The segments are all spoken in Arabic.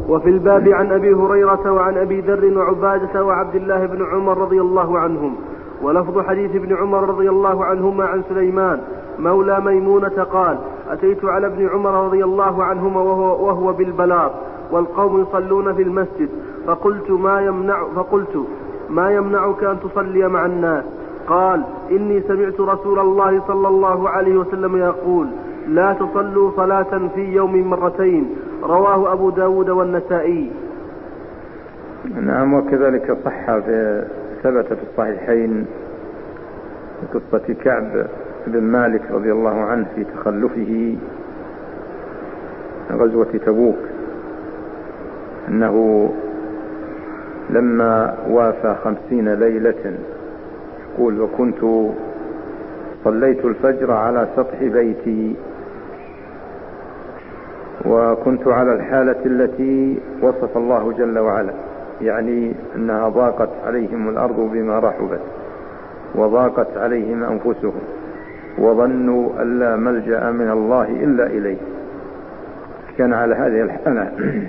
وفي الباب عن أبي هريرة وعن أبي ذر وعبادة وعبد الله بن عمر رضي الله عنهم. ولفظ حديث ابن عمر رضي الله عنهما عن سليمان مولى ميمونة قال: أتيت على ابن عمر رضي الله عنهما وهو بالبلاط والقوم يصلون في المسجد، فقلت ما يمنعك أن تصلي مع الناس؟ قال: إني سمعت رسول الله صلى الله عليه وسلم يقول: لا تصلوا صلاة في يوم مرتين. رواه أبو داود والنسائي. نعم. وكذلك ثبت في الصحيحين قصة كعب بن مالك رضي الله عنه في تخلفه غزوة تبوك، أنه لما وافى 50 ليلة يقول: وكنت صليت الفجر على سطح بيتي، وكنت على الحالة التي وصف الله جل وعلا، يعني أنها ضاقت عليهم الأرض بما رحبت وضاقت عليهم أنفسهم وظنوا أن لا ملجأ من الله إلا إليه. كان على هذه الحالة.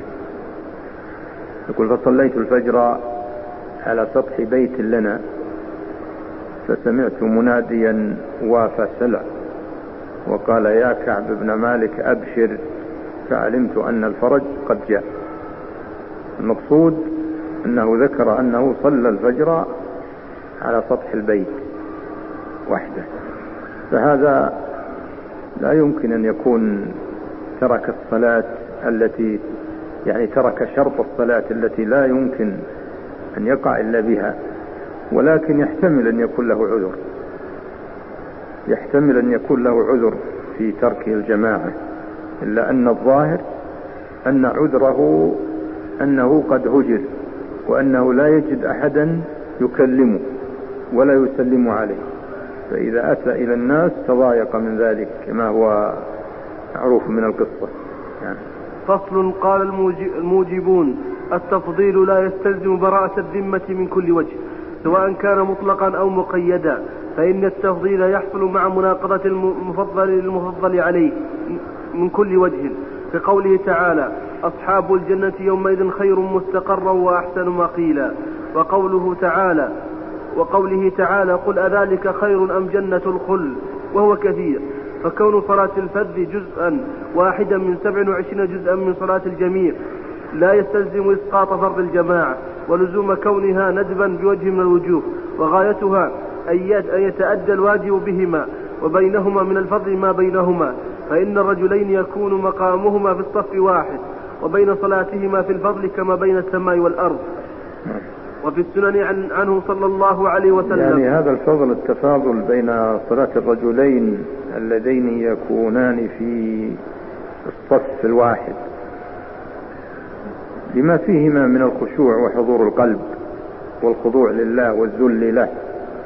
يقول: فصليت الفجر على سطح بيت لنا، فسمعت مناديا وافى سلع وقال: يا كعب بن مالك أبشر، فعلمت أن الفرج قد جاء. المقصود أنه ذكر أنه صلى الفجر على سطح البيت وحده، فهذا لا يمكن أن يكون ترك الصلاة التي ترك شرط الصلاة التي لا يمكن أن يقع إلا بها، ولكن يحتمل أن يكون له عذر في ترك الجماعة، إلا أن الظاهر أن عذره أنه قد هجر، وأنه لا يجد أحدا يكلمه ولا يسلم عليه، فإذا أتى إلى الناس تضايق من ذلك كما هو معروف من القصة. يعني. فصل. قال الموجبون: التفضيل لا يستلزم براءة الذمة من كل وجه، سواء كان مطلقا أو مقيدا، فإن التفضيل يحصل مع مناقضة المفضل عليه من كل وجه، كقوله تعالى: أصحاب الجنة يومئذ خير مستقرا وأحسن مقيلا، وقوله تعالى: قل أذلك خير أم جنة الخلد، وهو كثير. فكون صلاة الفرد جزءا واحدا من 27 جزءا من صلاة الجميع لا يستلزم إسقاط فرض الجماعة، ولزوم كونها ندبا بوجه من الوجوه، وغايتها أن يتأدى الواجب بهما وبينهما من الفضل ما بينهما، فإن الرجلين يكون مقامهما في الصف واحد، وبين صلاتهما في الفضل كما بين السماء والأرض. وفي السنن عنه صلى الله عليه وسلم، يعني هذا الفضل التفاضل بين صلاة الرجلين اللذين يكونان في الصف الواحد لما فيهما من الخشوع وحضور القلب والخضوع لله والذل له.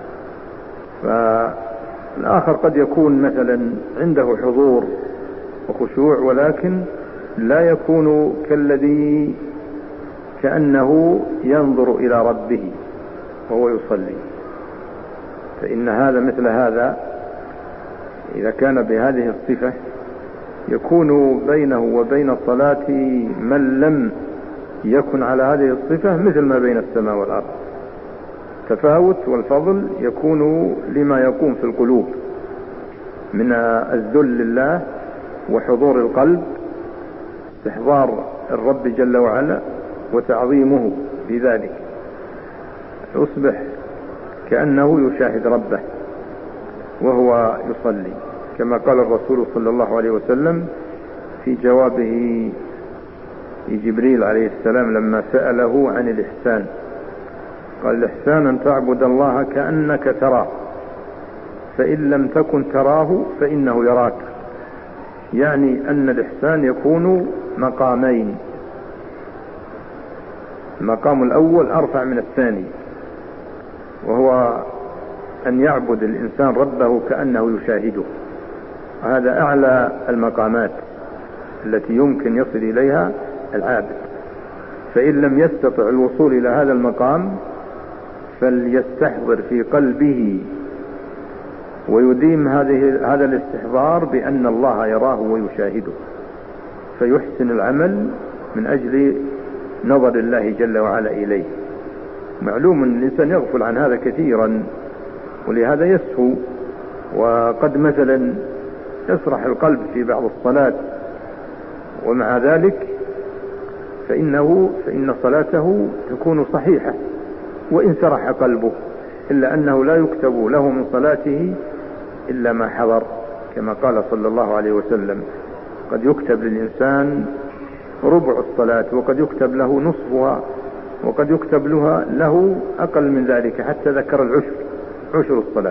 فالآخر قد يكون مثلا عنده حضور وخشوع، ولكن لا يكون كالذي كأنه ينظر إلى ربه وهو يصلي، فإن هذا مثل هذا إذا كان بهذه الصفة يكون بينه وبين الصلاة من لم يكن على هذه الصفة مثل ما بين السماء والأرض. تفاوت والفضل يكون لما يقوم في القلوب من الذل لله وحضور القلب، استحضار الرب جل وعلا وتعظيمه بذلك، يصبح كأنه يشاهد ربه وهو يصلي، كما قال الرسول صلى الله عليه وسلم في جوابه لجبريل عليه السلام لما سأله عن الإحسان، قال: الإحسان أن تعبد الله كأنك تراه، فإن لم تكن تراه فإنه يراك. يعني أن الإحسان يكون مقامين، المقام الأول أرفع من الثاني، وهو أن يعبد الإنسان ربه كأنه يشاهده، وهذا أعلى المقامات التي يمكن يصل إليها العابد. فإن لم يستطع الوصول إلى هذا المقام فليستحضر في قلبه ويديم هذا الاستحضار بأن الله يراه ويشاهده، فيحسن العمل من أجل نظر الله جل وعلا إليه. معلوم أن الإنسان يغفل عن هذا كثيرا، ولهذا يسهو، وقد مثلا يسرح القلب في بعض الصلاة، ومع ذلك فإن صلاته تكون صحيحة وإن سرح قلبه، إلا أنه لا يكتب له من صلاته إلا ما حضر، كما قال صلى الله عليه وسلم: قد يكتب للإنسان ربع الصلاة، وقد يكتب له نصفها، وقد يكتب له أقل من ذلك، حتى ذكر عشر الصلاة.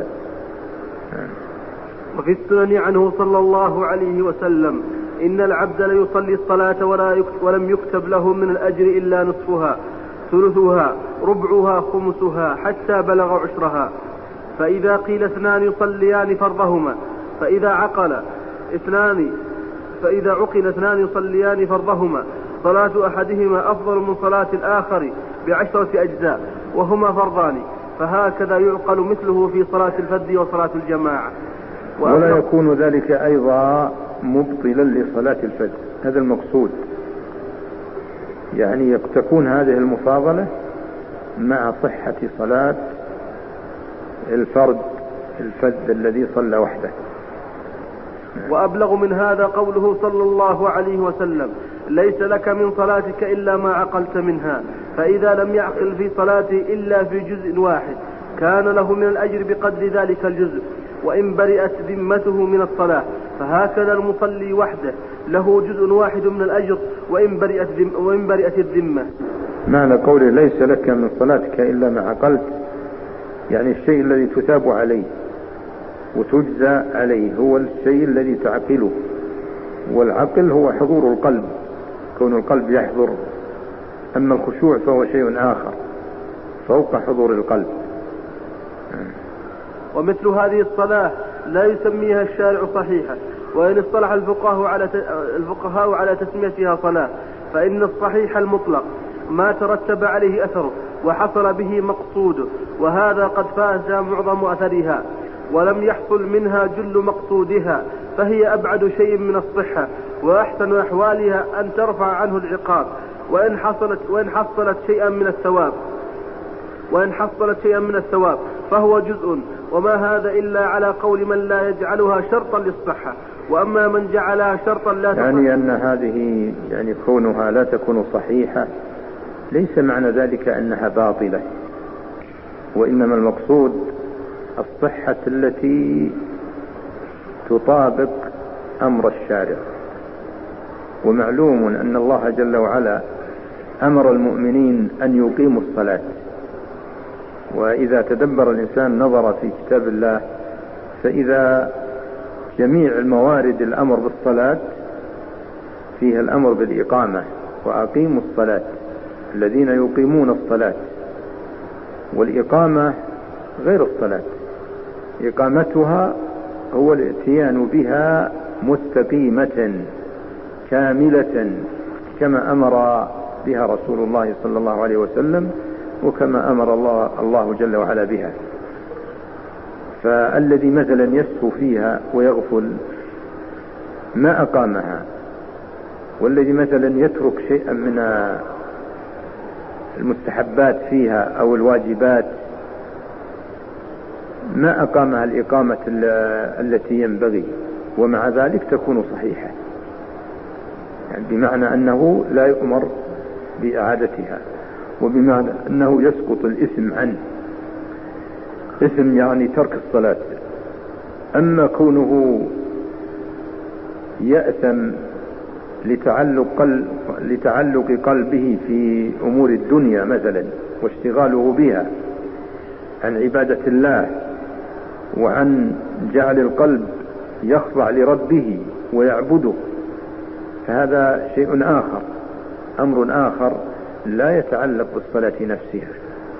وفي السنن عنه صلى الله عليه وسلم: إن العبد ليصلي الصلاة ولم يكتب له من الأجر إلا نصفها، ثلثها، ربعها، خمسها، حتى بلغ عشرها. فإذا قيل 2 يصليان فرضهما، فإذا عقل 2 يصليان فرضهما، صلاة أحدهما أفضل من صلاة الآخر ب10 أجزاء، وهما فرضان، فهكذا يعقل مثله في صلاة الفرد وصلاة الجماعة. ولا يكون ذلك أيضا مبطلا لصلاة الفرد، هذا المقصود، يعني تكون هذه المفاضلة مع صحة صلاة الفرد الذي صلى وحده. وأبلغ من هذا قوله صلى الله عليه وسلم: ليس لك من صلاتك إلا ما عقلت منها، فإذا لم يعقل في صلاته إلا في جزء واحد كان له من الأجر بقدر ذلك الجزء، وإن برئت ذمته من الصلاة، فهكذا المصلي وحده له جزء واحد من الأجر وإن برئت الذمة. معنى قوله ليس لك من صلاتك إلا ما عقلت، يعني الشيء الذي تثاب عليه وتجزى عليه هو الشيء الذي تعقله، والعقل هو حضور القلب، كون القلب يحضر، أما الخشوع فهو شيء آخر فوق حضور القلب. ومثل هذه الصلاة لا يسميها الشارع صحيحة، وإن اصطلح الفقهاء على تسميتها صلاة، فإن الصحيح المطلق ما ترتب عليه أثره وحصل به مقصوده، وهذا قد فاز معظم أثرها ولم يحصل منها جل مقصودها، فهي أبعد شيء من الصحة، وأحسن أحوالها أن ترفع عنه العقاب، وإن حصلت شيئا من الثواب فهو جزء، وما هذا إلا على قول من لا يجعلها شرطا للصحة، وأما من جعلها شرطا لا تصح. يعني أن هذه كونها لا تكون صحيحة ليس معنى ذلك أنها باطلة، وإنما المقصود الصحة التي تطابق أمر الشارع. ومعلوم أن الله جل وعلا أمر المؤمنين أن يقيموا الصلاة، وإذا تدبر الإنسان نظر في كتاب الله فإذا جميع الموارد الأمر بالصلاة فيها الأمر بالإقامة، وأقيموا الصلاة، الذين يقيمون الصلاة، والإقامة غير الصلاة، إقامتها هو الاتيان بها مستقيمة كاملة كما أمر بها رسول الله صلى الله عليه وسلم، وكما أمر الله جل وعلا بها. فالذي مثلا يسهو فيها ويغفل ما أقامها، والذي مثلا يترك شيئا من المستحبات فيها أو الواجبات ما أقامها الإقامة التي ينبغي، ومع ذلك تكون صحيحة، يعني بمعنى أنه لا يؤمر بإعادتها، وبمعنى أنه يسقط الإثم عنه، إثم يعني ترك الصلاة. أما كونه يأثم لتعلق قلبه في أمور الدنيا مثلا واشتغاله بها عن عبادة الله، وعن جعل القلب يخضع لربه ويعبده، فهذا شيء آخر، أمر آخر لا يتعلق بالصلاة نفسها.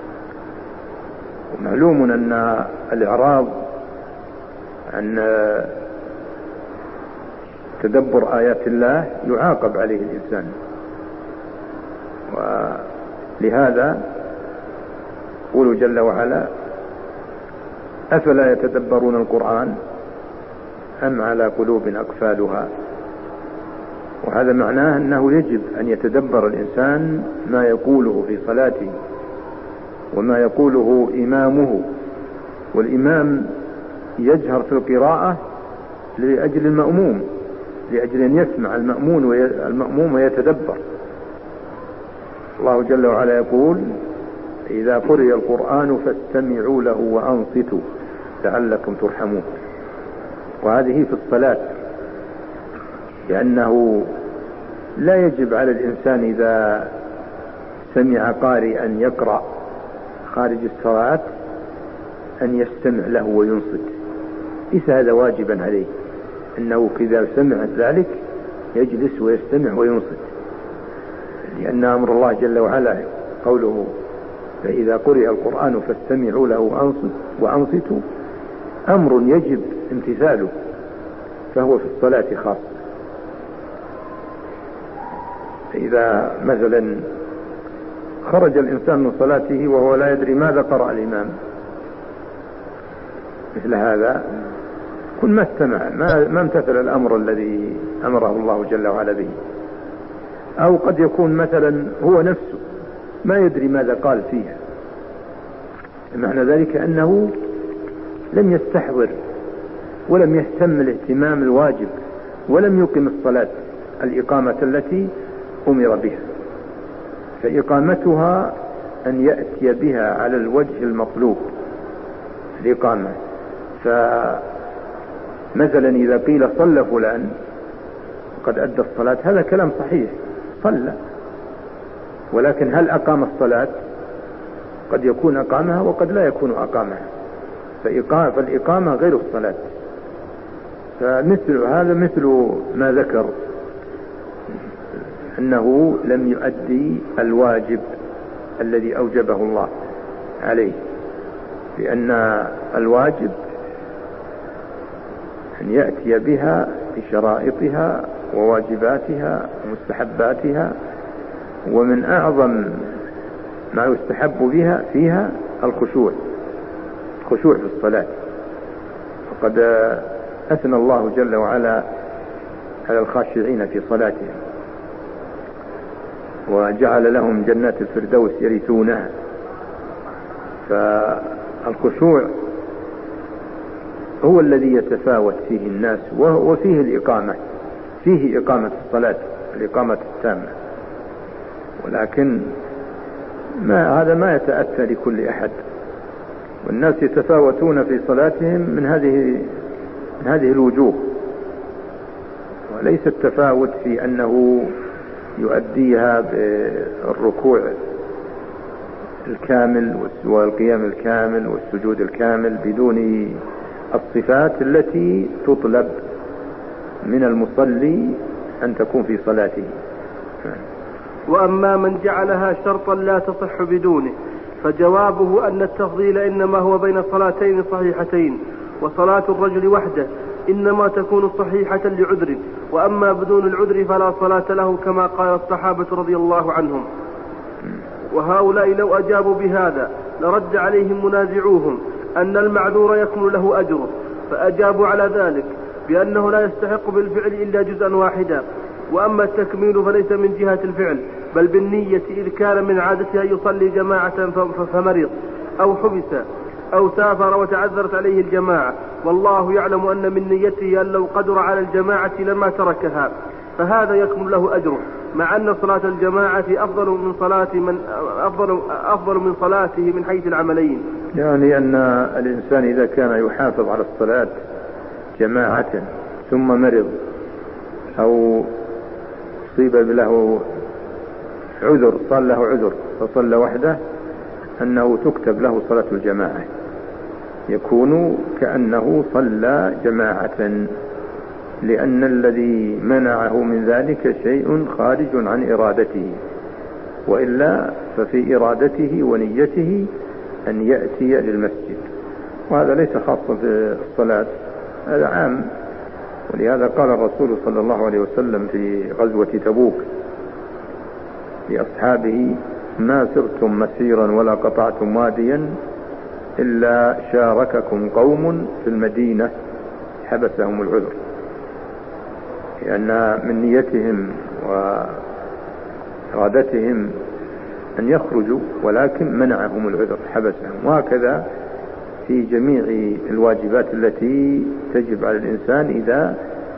ومعلوم أن الإعراض عن تدبر آيات الله يعاقب عليه الإنسان، ولهذا يقول جل وعلا: أفلا يتدبرون القرآن أم على قلوب أقفالها. وهذا معناه أنه يجب أن يتدبر الإنسان ما يقوله في صلاته وما يقوله إمامه. والإمام يجهر في القراءة لأجل المأموم، لأجل أن يسمع المأموم ويتدبر. الله جل وعلا يقول: إذا قرئ القرآن فاستمعوا له وأنصتوا لعلكم ترحمون. وهذه في الصلاة، لأنه لا يجب على الإنسان إذا سمع قارئا يقرأ خارج الصلاة أن يستمع له وينصت، ليس هذا واجبا عليه، أنه إذا سمع ذلك يجلس ويستمع وينصت، لأن أمر الله جل وعلا قوله: فإذا قرئ القرآن فاستمعوا له وأنصتوا أمر يجب امتثاله، فهو في الصلاة خاص. فإذا مثلا خرج الإنسان من صلاته وهو لا يدري ماذا قرأ الإمام، مثل هذا كن ما استمع، ما امتثل الأمر الذي أمره الله جل وعلا به. أو قد يكون مثلا هو نفسه ما يدري ماذا قال فيها، معنى ذلك أنه لم يستحضر ولم يهتم الاهتمام الواجب، ولم يقم الصلاة الإقامة التي أمر بها. فإقامتها أن يأتي بها على الوجه المطلوب الإقامة. فمثلا إذا قيل صلى فلان قد أدى الصلاة، هذا كلام صحيح، صلى، ولكن هل أقام الصلاة؟ قد يكون أقامها وقد لا يكون أقامها، فالإقامة غير الصلاة. فمثل هذا مثل ما ذكر أنه لم يؤدي الواجب الذي أوجبه الله عليه، لأن الواجب أن يأتي بها بشرائطها وواجباتها ومستحباتها، ومن أعظم ما يستحب بها فيها الخشوع في الصلاة. وقد أثنى الله جل وعلا على الخاشعين في صلاتهم، وجعل لهم جنات الفردوس يرثونها. فالخشوع هو الذي يتفاوت فيه الناس، وفيه الإقامة، فيه إقامة الصلاة، الإقامة التامة، ولكن هذا ما يتأتى لكل أحد، والناس يتفاوتون في صلاتهم من هذه الوجوه، وليس التفاوت في أنه يؤديها بالركوع الكامل والقيام الكامل والسجود الكامل بدون الصفات التي تطلب من المصلي أن تكون في صلاته. وأما من جعلها شرطا لا تصح بدونه، فجوابه أن التفضيل إنما هو بين صلاتين صحيحتين، وصلاة الرجل وحده إنما تكون صحيحة لعذر، وأما بدون العذر فلا صلاة له، كما قال الصحابة رضي الله عنهم. وهؤلاء لو أجابوا بهذا لرد عليهم منازعوهم أن المعذور يكمل له أجره، فأجابوا على ذلك بأنه لا يستحق بالفعل إلا جزءا واحدا. وأما التكميل فليس من جهة الفعل بل بالنية، إذ كان من عادته أن يصلي جماعة فمرض أو حبس أو سافر وتعذرت عليه الجماعة، والله يعلم أن من نيته أن لو قدر على الجماعة لما تركها، فهذا يكمل له أجره، مع أن صلاة الجماعة أفضل من صلاته من حيث العملين. يعني أن الإنسان إذا كان يحافظ على الصلاة جماعة ثم مرض أو أصيب له عذر، صار له عذر فصلى وحده، أنه تكتب له صلاة الجماعة، يكون كأنه صلى جماعة، لأن الذي منعه من ذلك شيء خارج عن إرادته، وإلا ففي إرادته ونيته أن يأتي للمسجد. وهذا ليس خاصا في الصلاة، هذا عام. ولهذا قال الرسول صلى الله عليه وسلم في غزوة تبوك لأصحابه: ما سرتم مسيرا ولا قطعتم واديا إلا شارككم قوم في المدينة حبسهم العذر. لأن من نيتهم وإرادتهم أن يخرجوا، ولكن منعهم العذر حبسهم. وهكذا في جميع الواجبات التي تجب على الإنسان إذا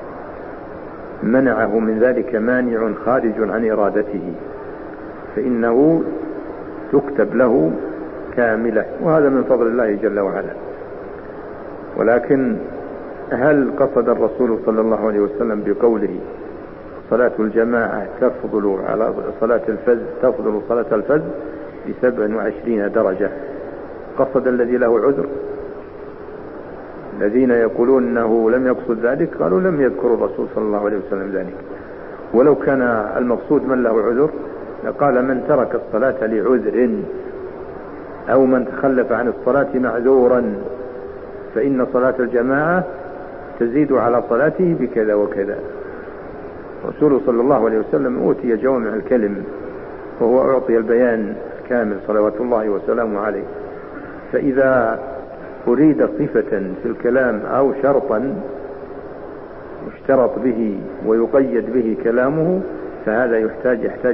منعه من ذلك مانع خارج عن إرادته فإنه تكتب له كاملة، وهذا من فضل الله جل وعلا. ولكن هل قصد الرسول صلى الله عليه وسلم بقوله صلاة الجماعة تفضل على صلاة الفذ، تفضل صلاة الفذ ب27 درجة؟ قصد الذي له عذر؟ الذين يقولون أنه لم يقصد ذلك قالوا لم يذكر الرسول صلى الله عليه وسلم ذلك. ولو كان المقصود من له عذر لقال من ترك الصلاة لعذر أو من تخلف عن الصلاة معذورا فإن صلاة الجماعة تزيد على صلاته بكذا وكذا. رسول صلى الله عليه وسلم أوتي جوامع الكلم وهو أعطي البيان الكامل صلوات الله وسلامه عليه. فإذا أريد صفة في الكلام أو شرطا يشترط به ويقيد به كلامه فهذا يحتاج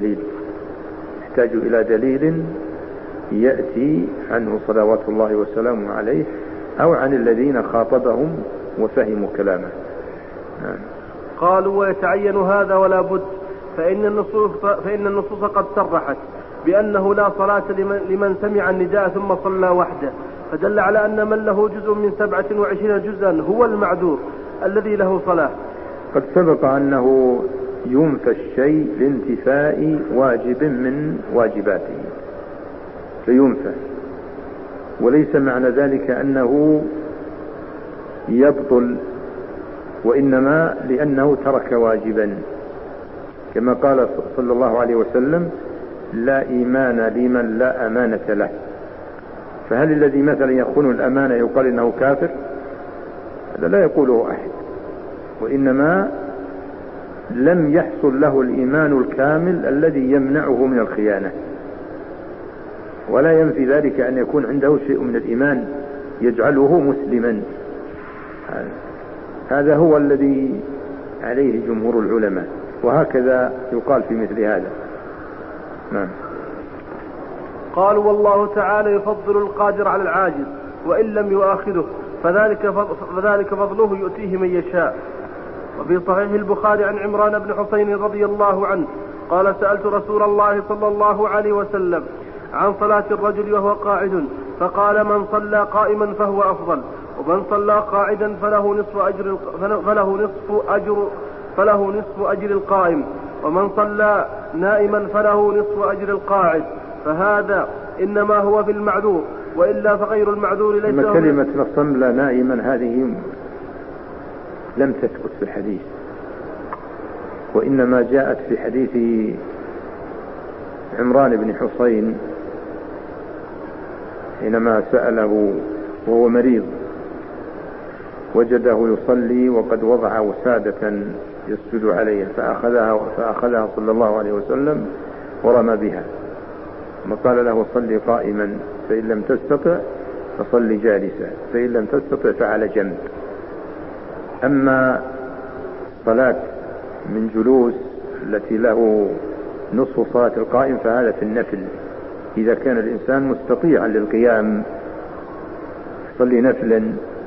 إلى دليل يأتي عنه صلوات الله وسلامه عليه أو عن الذين خاطبهم وفهموا كلامه. قالوا ويتعين هذا ولا بد، فإن النصوص قد صرحت بأنه لا صلاة لمن سمع النداء ثم صلى وحده، فدل على أن من له جزء من 27 جزءا هو المعذور الذي له صلاة. قد سبق أنه ينفى الشيء لانتفاء واجب من واجباته فينفى، وليس معنى ذلك أنه يبطل، وإنما لأنه ترك واجبا، كما قال صلى الله عليه وسلم لا إيمان لمن لا أمانة له. فهل الذي مثلا يخون الأمانة يقال إنه كافر؟ هذا لا يقوله أحد، وإنما لم يحصل له الإيمان الكامل الذي يمنعه من الخيانة، ولا ينفي ذلك أن يكون عنده شيء من الإيمان يجعله مسلما. هذا هو الذي عليه جمهور العلماء، وهكذا يقال في مثل هذا. نعم. قالوا والله تعالى يفضل القادر على العاجز وإن لم يؤاخذه، فذلك فضله يؤتيه من يشاء. وفي صحيح البخاري عن عمران بن حسين رضي الله عنه قال سألت رسول الله صلى الله عليه وسلم عن صلاة الرجل وهو قاعد، فقال من صلى قائما فهو أفضل، ومن صلى قاعدا فله نصف أجر القائم، ومن صلى نائما فله نصف أجر القاعد. فهذا إنما هو في المعذور، وإلا فغير المعذور ليس له. كلمة صلى نائما هذه لم تثبت في الحديث، وإنما جاءت في حديث عمران بن حسين حينما سأله وهو مريض وجده يصلي وقد وضع وسادة يسجد عليها فأخذها صلى الله عليه وسلم ورمى بها، وقال له صلي قائما فإن لم تستطع فصلي جالسا فإن لم تستطع فعلى جنب. أما صلاة من جلوس التي له نصف صلاة القائم فهذا في النفل، إذا كان الإنسان مستطيعا للقيام صلي نفلا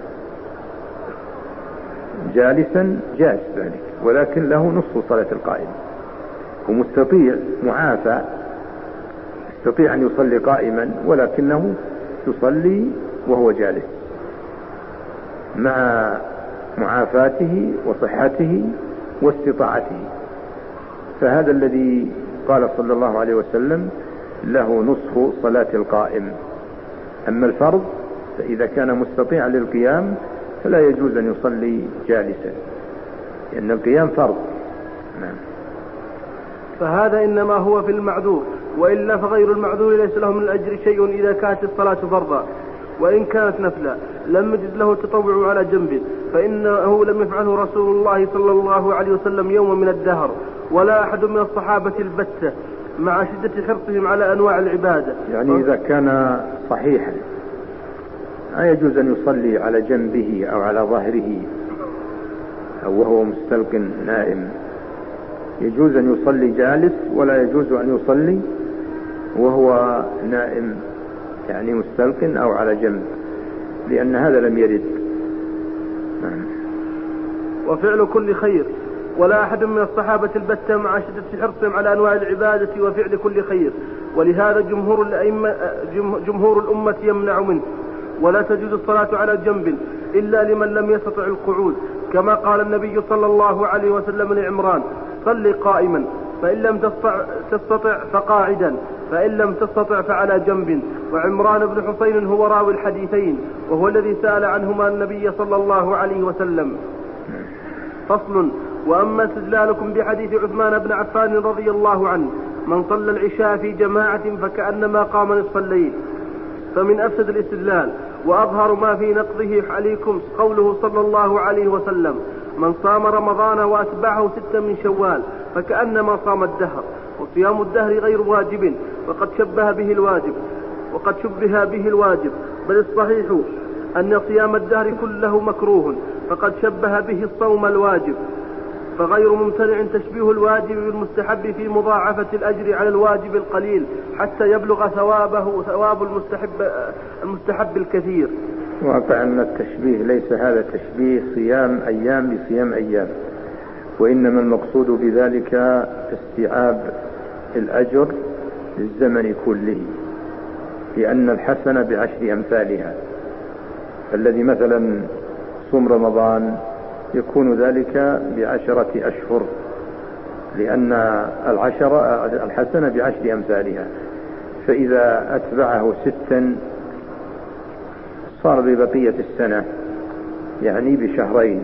جالسا جاز ذلك، ولكن له نصف صلاة القائم، ومستطيع معافى يستطيع أن يصلي قائما ولكنه يصلي وهو جالس مع معافاته وصحته واستطاعته. فهذا الذي قال صلى الله عليه وسلم له نصف صلاة القائم. أما الفرض فإذا كان مستطيعا للقيام فلا يجوز أن يصلي جالسا، لأن القيام فرض. نعم. فهذا إنما هو في المعذور، وإلا فغير المعذور ليس له من الأجر شيء إذا كانت الصلاة فرضا، وإن كانت نفلا لم يجد له التطوع على جنبه، فإنه لم يفعله رسول الله صلى الله عليه وسلم يوم من الدهر، ولا أحد من الصحابة البتة، مع شدة حرصهم على أنواع العبادة. يعني إذا كان صحيحا لا يجوز أن يصلي على جنبه أو على ظهره أو وهو مستلق نائم. يجوز أن يصلي جالس ولا يجوز أن يصلي وهو نائم، يعني مستلق أو على جنب، لأن هذا لم يرد. وفعل كل خير، ولا أحد من الصحابة البتة مع شدة حرصهم على أنواع العبادة وفعل كل خير، ولهذا جمهور الأمة يمنع منه. ولا تجوز الصلاة على جنب إلا لمن لم يستطع القعود، كما قال النبي صلى الله عليه وسلم لعمران: صل قائما، فإن لم تستطع فقاعدا، فإن لم تستطع فعلى جنب. وعمران بن حسين هو راوي الحديثين، وهو الذي سأل عنهما النبي صلى الله عليه وسلم. فصل: وأما استدلالكم بحديث عثمان بن عفان رضي الله عنه: من صلى العشاء في جماعة فكأنما قام نصف الليل، فمن أفسد الاستدلال وأظهر ما في نقضه عليكم قوله صلى الله عليه وسلم: من صام رمضان وأتبعه 6 من شوال فكأنما صام الدهر. وصيام الدهر غير واجب، وقد شبه به الواجب، بل الصحيح أن صيام الدهر كله مكروه، فقد شبه به الصوم الواجب، فغير ممتنع تشبيه الواجب بالمستحب في مضاعفة الأجر على الواجب القليل حتى يبلغ ثواب المستحب الكثير. واقع أن التشبيه ليس هذا تشبيه صيام أيام بصيام أيام، وإنما المقصود بذلك استيعاب الأجر للزمن كله، لأن الحسنة ب10 أمثالها. الذي مثلا صوم رمضان يكون ذلك ب10 أشهر، لأن الحسنة ب10 أمثالها، فإذا أتبعه 6 صار ببقية السنة، يعني بشهرين،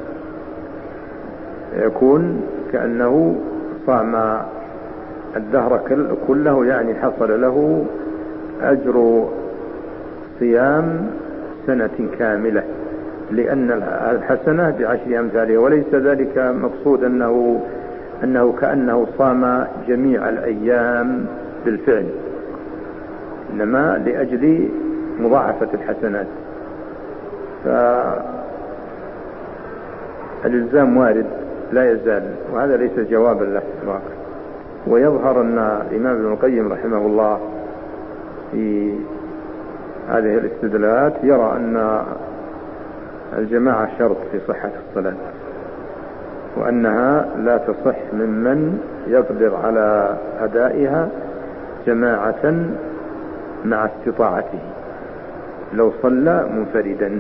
يكون كأنه صام الدهر كله، يعني حصل له أجر صيام سنة كاملة، لأن الحسنة ب10 أمثالها. وليس ذلك مقصود أنه كأنه صام جميع الأيام بالفعل، إنما لأجل مضاعفة الحسنات. فالإلزام وارد لا يزال، وهذا ليس جوابا له في الواقع. ويظهر أن الإمام ابن القيم رحمه الله في هذه الاستدلالات يرى أن الجماعة شرط في صحة الصلاة، وأنها لا تصح ممن يقدر على أدائها جماعة مع استطاعته لو صلى منفردا.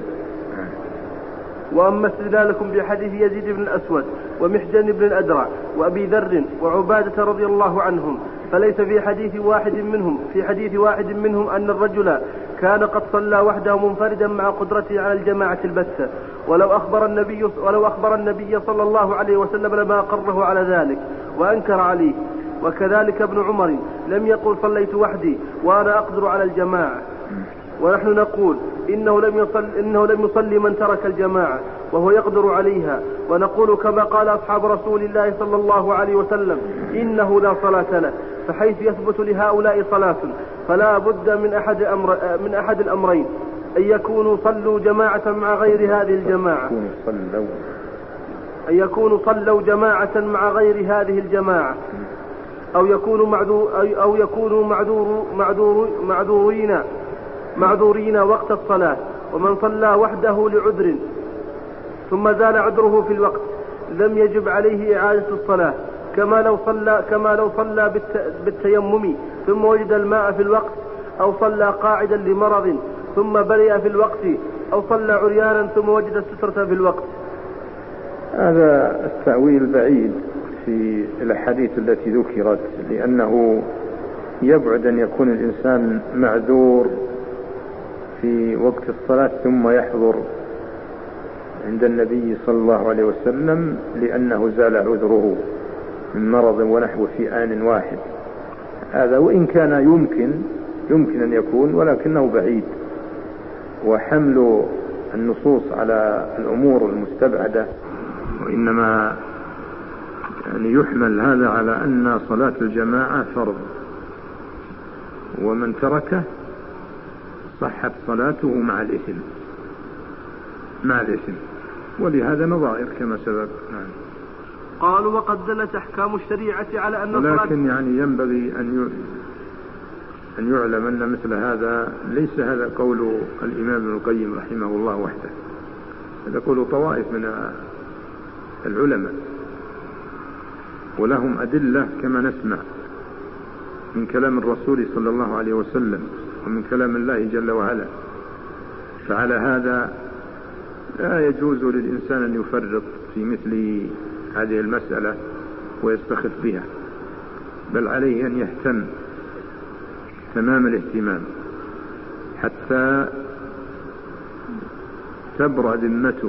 وأما استدلالكم بحديث يزيد بن الأسود ومحجن بن الأدرع وأبي ذر وعبادة رضي الله عنهم، فليس في حديث واحد منهم أن الرجل كان قد صلى وحده منفردا مع قدرته على الجماعة البتة، ولو أخبر النبي صلى الله عليه وسلم لما أقره على ذلك وأنكر عليه. وكذلك ابن عمر لم يقل صليت وحدي وأنا أقدر على الجماعة، ونحن نقول إنه لم يصلي من ترك الجماعة وهو يقدر عليها، ونقول كما قال أصحاب رسول الله صلى الله عليه وسلم: إنه لا صلاة له. فحيث يثبت لهؤلاء صلاة فلا بد من أحد الأمرين: أن يكونوا صلوا جماعة مع غير هذه الجماعة، أو يكونوا معذورين وقت الصلاة. ومن صلى وحده لعذر ثم زال عذره في الوقت لم يجب عليه إعادة الصلاة، كما لو صلى بالتيمم ثم وجد الماء في الوقت، أو صلى قاعدا لمرض ثم برئ في الوقت، أو صلى عريانا ثم وجد السترة في الوقت. هذا التأويل بعيد في الأحاديث التي ذكرت، لأنه يبعد أن يكون الإنسان معذور في وقت الصلاة ثم يحضر عند النبي صلى الله عليه وسلم لأنه زال عذره من مرض ونحو في آن واحد. هذا وإن كان يمكن أن يكون، ولكنه بعيد. وحمل النصوص على الأمور المستبعدة، وإنما يعني يحمل هذا على أن صلاة الجماعة فرض، ومن تركه صحت صلاته مع الإثم. ولهذا نظائر كما سبق. نعم. قالوا وقد دلت أحكام الشريعة على أن ولكن يعني ينبغي أن يعلم أن مثل هذا ليس هذا قول الإمام ابن القيم رحمه الله وحده، هذا قول طوائف من العلماء، ولهم أدلة كما نسمع من كلام الرسول صلى الله عليه وسلم ومن كلام الله جل وعلا. فعلى هذا لا يجوز للإنسان أن يفرط في مثل هذه المسألة ويستخف بها، بل عليه أن يهتم تمام الاهتمام حتى تبرأ ذمته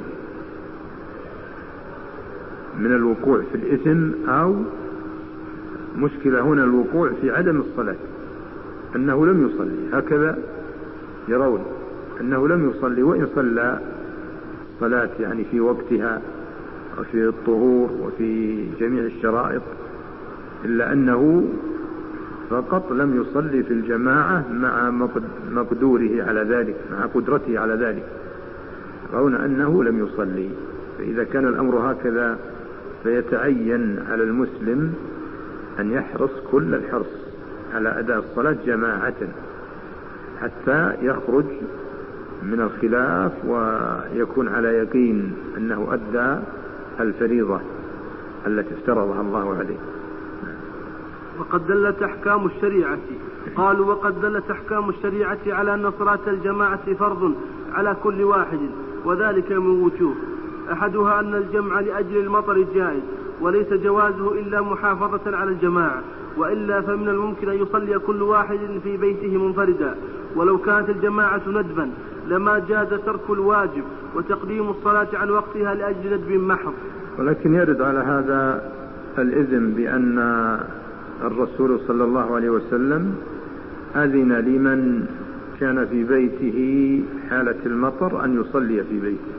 من الوقوع في الإثم، أو مشكلة هنا الوقوع في عدم الصلاة، أنه لم يصلي، هكذا يرون أنه لم يصلي، وإن صلى صلاة يعني في وقتها وفي الطهور وفي جميع الشرائط، إلا أنه فقط لم يصلي في الجماعة مع مقدوره على ذلك، مع قدرته على ذلك، رغم أنه لم يصلي. فإذا كان الأمر هكذا فيتعين على المسلم أن يحرص كل الحرص على أداء الصلاة جماعة حتى يخرج من الخلاف ويكون على يقين أنه أدى الفريضة التي افترضها الله عليه. وقد دلت أحكام الشريعة، قالوا وقد دلت أحكام الشريعة على أن صلاة الجماعة فرض على كل واحد، وذلك من وجوه: أحدها أن الجمع لأجل المطر جائز، وليس جوازه إلا محافظة على الجماعة، وإلا فمن الممكن أن يصلي كل واحد في بيته منفردا، ولو كانت الجماعة ندبا لما جاز ترك الواجب وتقديم الصلاة عن وقتها لأجل ندب محض. ولكن يرد على هذا الإذن بأن الرسول صلى الله عليه وسلم أذن لمن كان في بيته حالة المطر أن يصلي في بيته،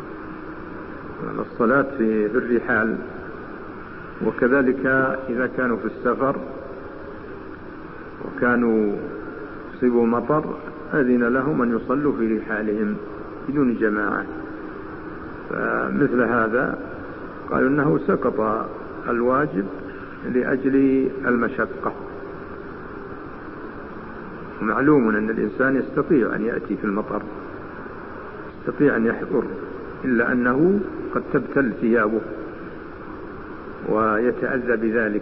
الصلاة في الرحال، وكذلك إذا كانوا في السفر وكانوا يصيبوا مطر أذن لهم أن يصلوا في رحالهم بدون جماعة. فمثل هذا قالوا أنه سقط الواجب لأجل المشقة. معلوم أن الإنسان يستطيع أن يأتي في المطر، يستطيع أن يحضر، إلا أنه قد تبتل ثيابه ويتأذى بذلك.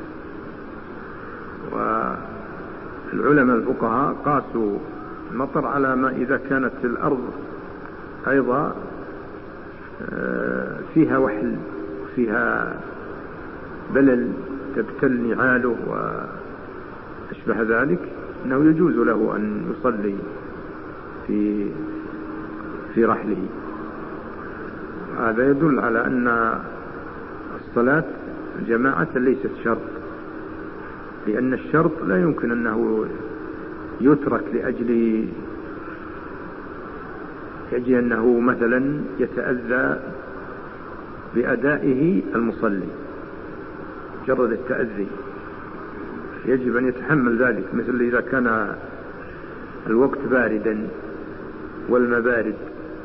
والعلماء الفقهاء قاسوا المطر على ما إذا كانت الأرض أيضا فيها وحل، فيها بلل تبتل نعاله وأشبه ذلك، أنه يجوز له أن يصلي في رحله. هذا يدل على أن الصلاة جماعة ليست شرط، لأن الشرط لا يمكن أنه يترك لأجل أنه مثلا يتأذى بأدائه المصلي، مجرد التأذي يجب أن يتحمل ذلك. مثل إذا كان الوقت باردا والماء بارد،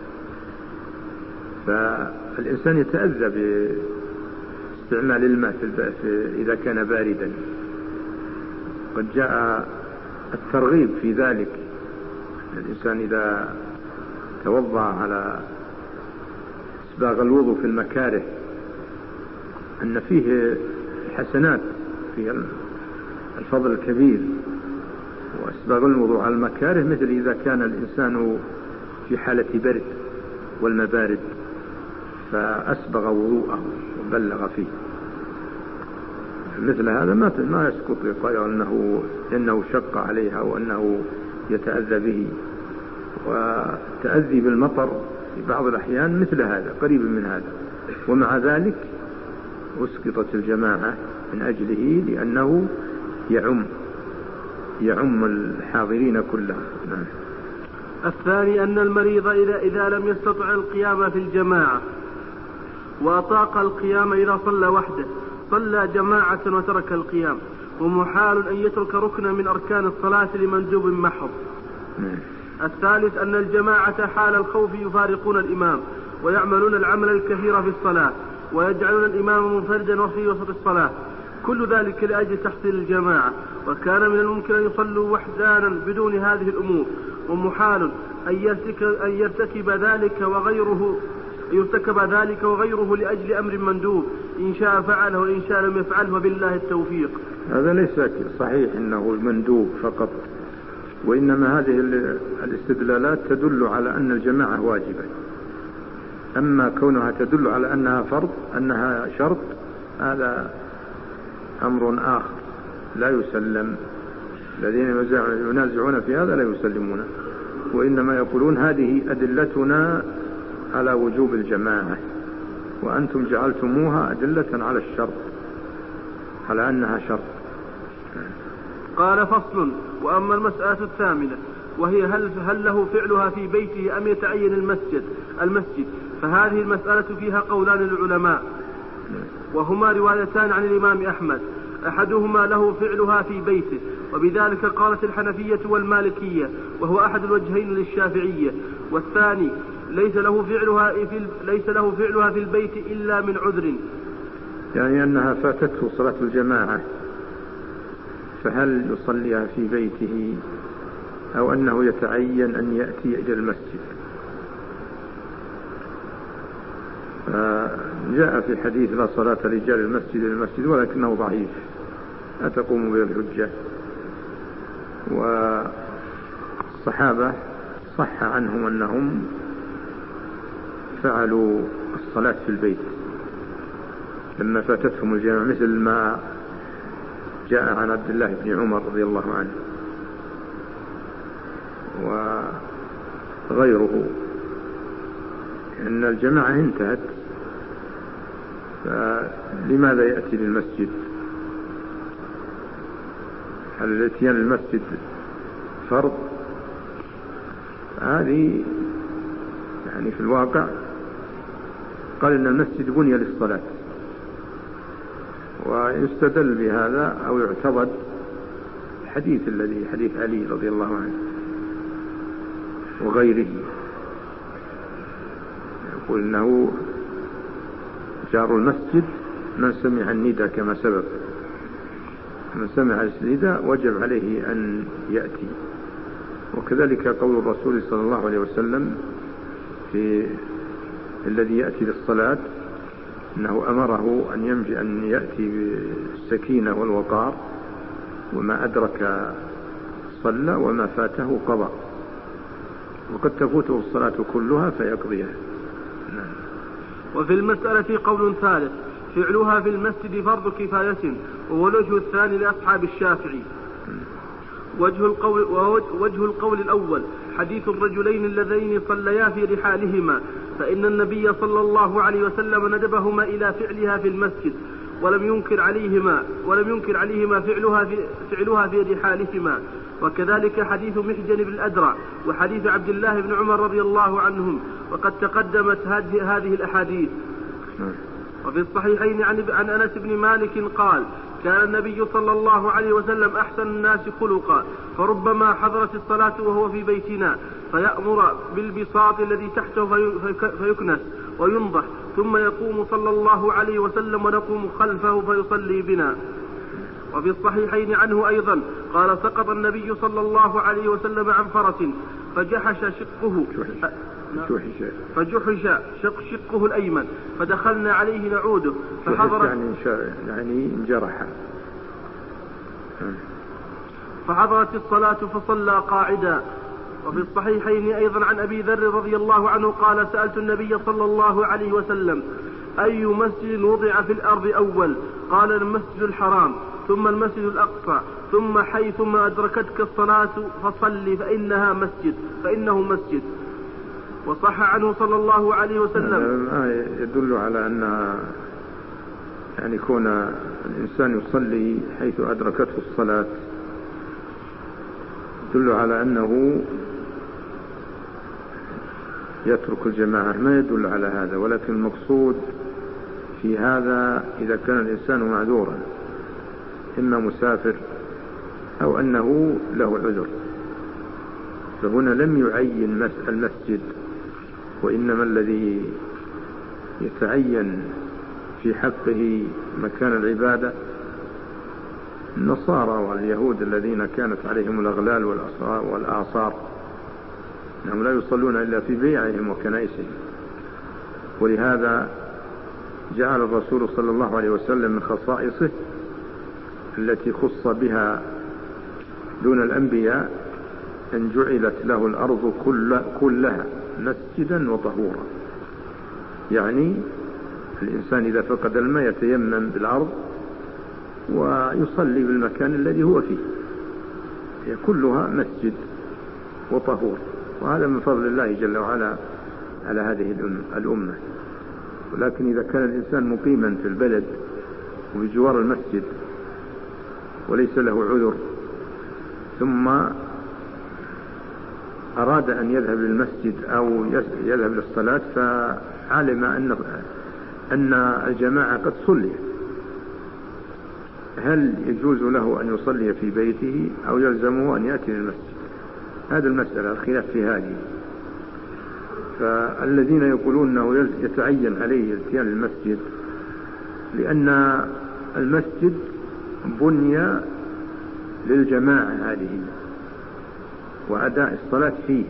فالإنسان يتأذى باستعمال الماء إذا كان باردا. قد جاء الترغيب في ذلك، الإنسان إذا توضأ على إسباغ الوضوء في المكاره أن فيه حسنات، فيه الفضل الكبير، وإسباغ الوضوء على المكاره مثل إذا كان الإنسان في حالة برد والماء بارد فأسبغ وضوءه وبلغ فيه، مثل هذا ما يسقط يقال إنه شق عليها وأنه يتأذى به. والتأذي بالمطر في بعض الأحيان مثل هذا، قريب من هذا، ومع ذلك أسقطت الجماعة من أجله، لأنه يعم الحاضرين كلهم. الثاني أن المريض إذا لم يستطع القيام في الجماعة وأطاق القيام إذا صلى وحده صلى جماعة وترك القيام، ومحال أن يترك ركنا من أركان الصلاة لمندوب محض. الثالث أن الجماعة حال الخوف يفارقون الإمام، ويعملون العمل الكثير في الصلاة، ويجعلون الإمام منفردا وفي وسط الصلاة، كل ذلك لأجل تحصيل الجماعة. وكان من الممكن أن يصلوا وحدانا بدون هذه الأمور، ومحال أن يرتكب ذلك وغيره لأجل أمر مندوب، إن شاء فعله وإن شاء لم يفعله، وبالله التوفيق. هذا ليس صحيح أنه المندوب فقط، وإنما هذه الاستدلالات تدل على أن الجماعة واجبة. أما كونها تدل على أنها فرض، أنها شرط، هذا أمر آخر لا يسلم. الذين ينازعون في هذا لا يسلمون، وإنما يقولون هذه أدلتنا على وجوب الجماعة، وأنتم جعلتموها أدلة على الشرط، على أنها شرط. قال: فصل. وأما المسألة الثامنة وهي هل له فعلها في بيته أم يتعين المسجد، فهذه المسألة فيها قولان للعلماء، وهما روايتان عن الإمام أحمد. أحدهما له فعلها في بيته، وبذلك قالت الحنفية والمالكية، وهو أحد الوجهين للشافعية. والثاني ليس له فعلها في البيت إلا من عذر، يعني أنها فاتته صلاة الجماعة، فهل يصليها في بيته أو أنه يتعين أن يأتي إلى المسجد؟ جاء في حديث: لا صلاة رجال المسجد إلى المسجد، ولكنه ضعيف لا تقوم به الحجة. والصحابة صح عنهم أنهم فعلوا الصلاة في البيت لما فاتتهم الجماعة، مثل ما جاء عن عبد الله بن عمر رضي الله عنه وغيره أن الجماعة انتهت، فلماذا يأتي للمسجد؟ هل الاتيان للمسجد فرض؟ هذه يعني في الواقع قال إن المسجد بني للصلاة، ويستدل بهذا أو يعتضد الحديث الذي حديث علي رضي الله عنه وغيره، يقول إنه جار المسجد من سمع النداء كما سبق، من سمع النداء وجب عليه أن يأتي. وكذلك قول الرسول صلى الله عليه وسلم في الذي يأتي للصلاة أنه أمره أن يأتي بالسكينة والوقار، وما أدرك صلى وما فاته قضى، وقد تفوته الصلاة كلها فيقضيها. وفي المسألة قول ثالث: فعلها في المسجد فرض كفاية، وهو الوجه الثاني لأصحاب الشافعي. وجه القول الأول حديث الرجلين اللذين صليا في رحالهما، فإن النبي صلى الله عليه وسلم ندبهما إلى فعلها في المسجد، ولم ينكر عليهما فعلها في رحالهما. وكذلك حديث محجن بن الأدرع وحديث عبد الله بن عمر رضي الله عنهم، وقد تقدمت هذه الأحاديث. وفي الصحيحين عن أنس بن مالك قال: كان النبي صلى الله عليه وسلم أحسن الناس خلقا، فربما حضرت الصلاة وهو في بيتنا فيأمر بالبساط الذي تحته فيكنس وينضح، ثم يقوم صلى الله عليه وسلم ونقوم خلفه فيصلي بنا. وفي الصحيحين عنه أيضا قال: سقط النبي صلى الله عليه وسلم عن فرس فجحش شقه الأيمن، فدخلنا عليه نعوده فحضرت الصلاة فصلى قاعدا. وفي الصحيحين أيضا عن أبي ذر رضي الله عنه قال: سألت النبي صلى الله عليه وسلم: أي مسجد وضع في الأرض أول؟ قال: المسجد الحرام، ثم المسجد الأقصى، ثم حيثما أدركتك الصلاة فصل فإنه مسجد. وصح عنه صلى الله عليه وسلم يدل على أن يعني كون الإنسان يصلي حيث أدركته الصلاة يدل على أنه يترك الجماعة، ما يدل على هذا. ولكن المقصود في هذا إذا كان الإنسان معذورا، إما مسافر أو أنه له عذر، فهنا لم يعين المسجد، وإنما الذي يتعين في حقه مكان العبادة. النصارى واليهود الذين كانت عليهم الأغلال والآثار أنهم لا يصلون إلا في بيعهم وكنائسهم، ولهذا جعل الرسول صلى الله عليه وسلم من خصائصه التي خص بها دون الأنبياء أن جعلت له الأرض كلها مسجدا وطهورا. يعني الإنسان إذا فقد الماء يتيمم بالأرض ويصلي بالمكان الذي هو فيه، هي كلها مسجد وطهور، وهذا من فضل الله جل وعلا على هذه الأمة. ولكن إذا كان الإنسان مقيما في البلد وبجوار المسجد وليس له عذر ثم أراد أن يذهب للمسجد أو يذهب للصلاة فعلم أن الجماعة قد صلي، هل يجوز له أن يصلي في بيته أو يلزمه أن يأتي للمسجد؟ هذا المسألة الخلاف في هذه. فالذين يقولون أنه يتعين عليه الاتيان للمسجد لأن المسجد بني للجماعة هذه وأداء الصلاة فيه،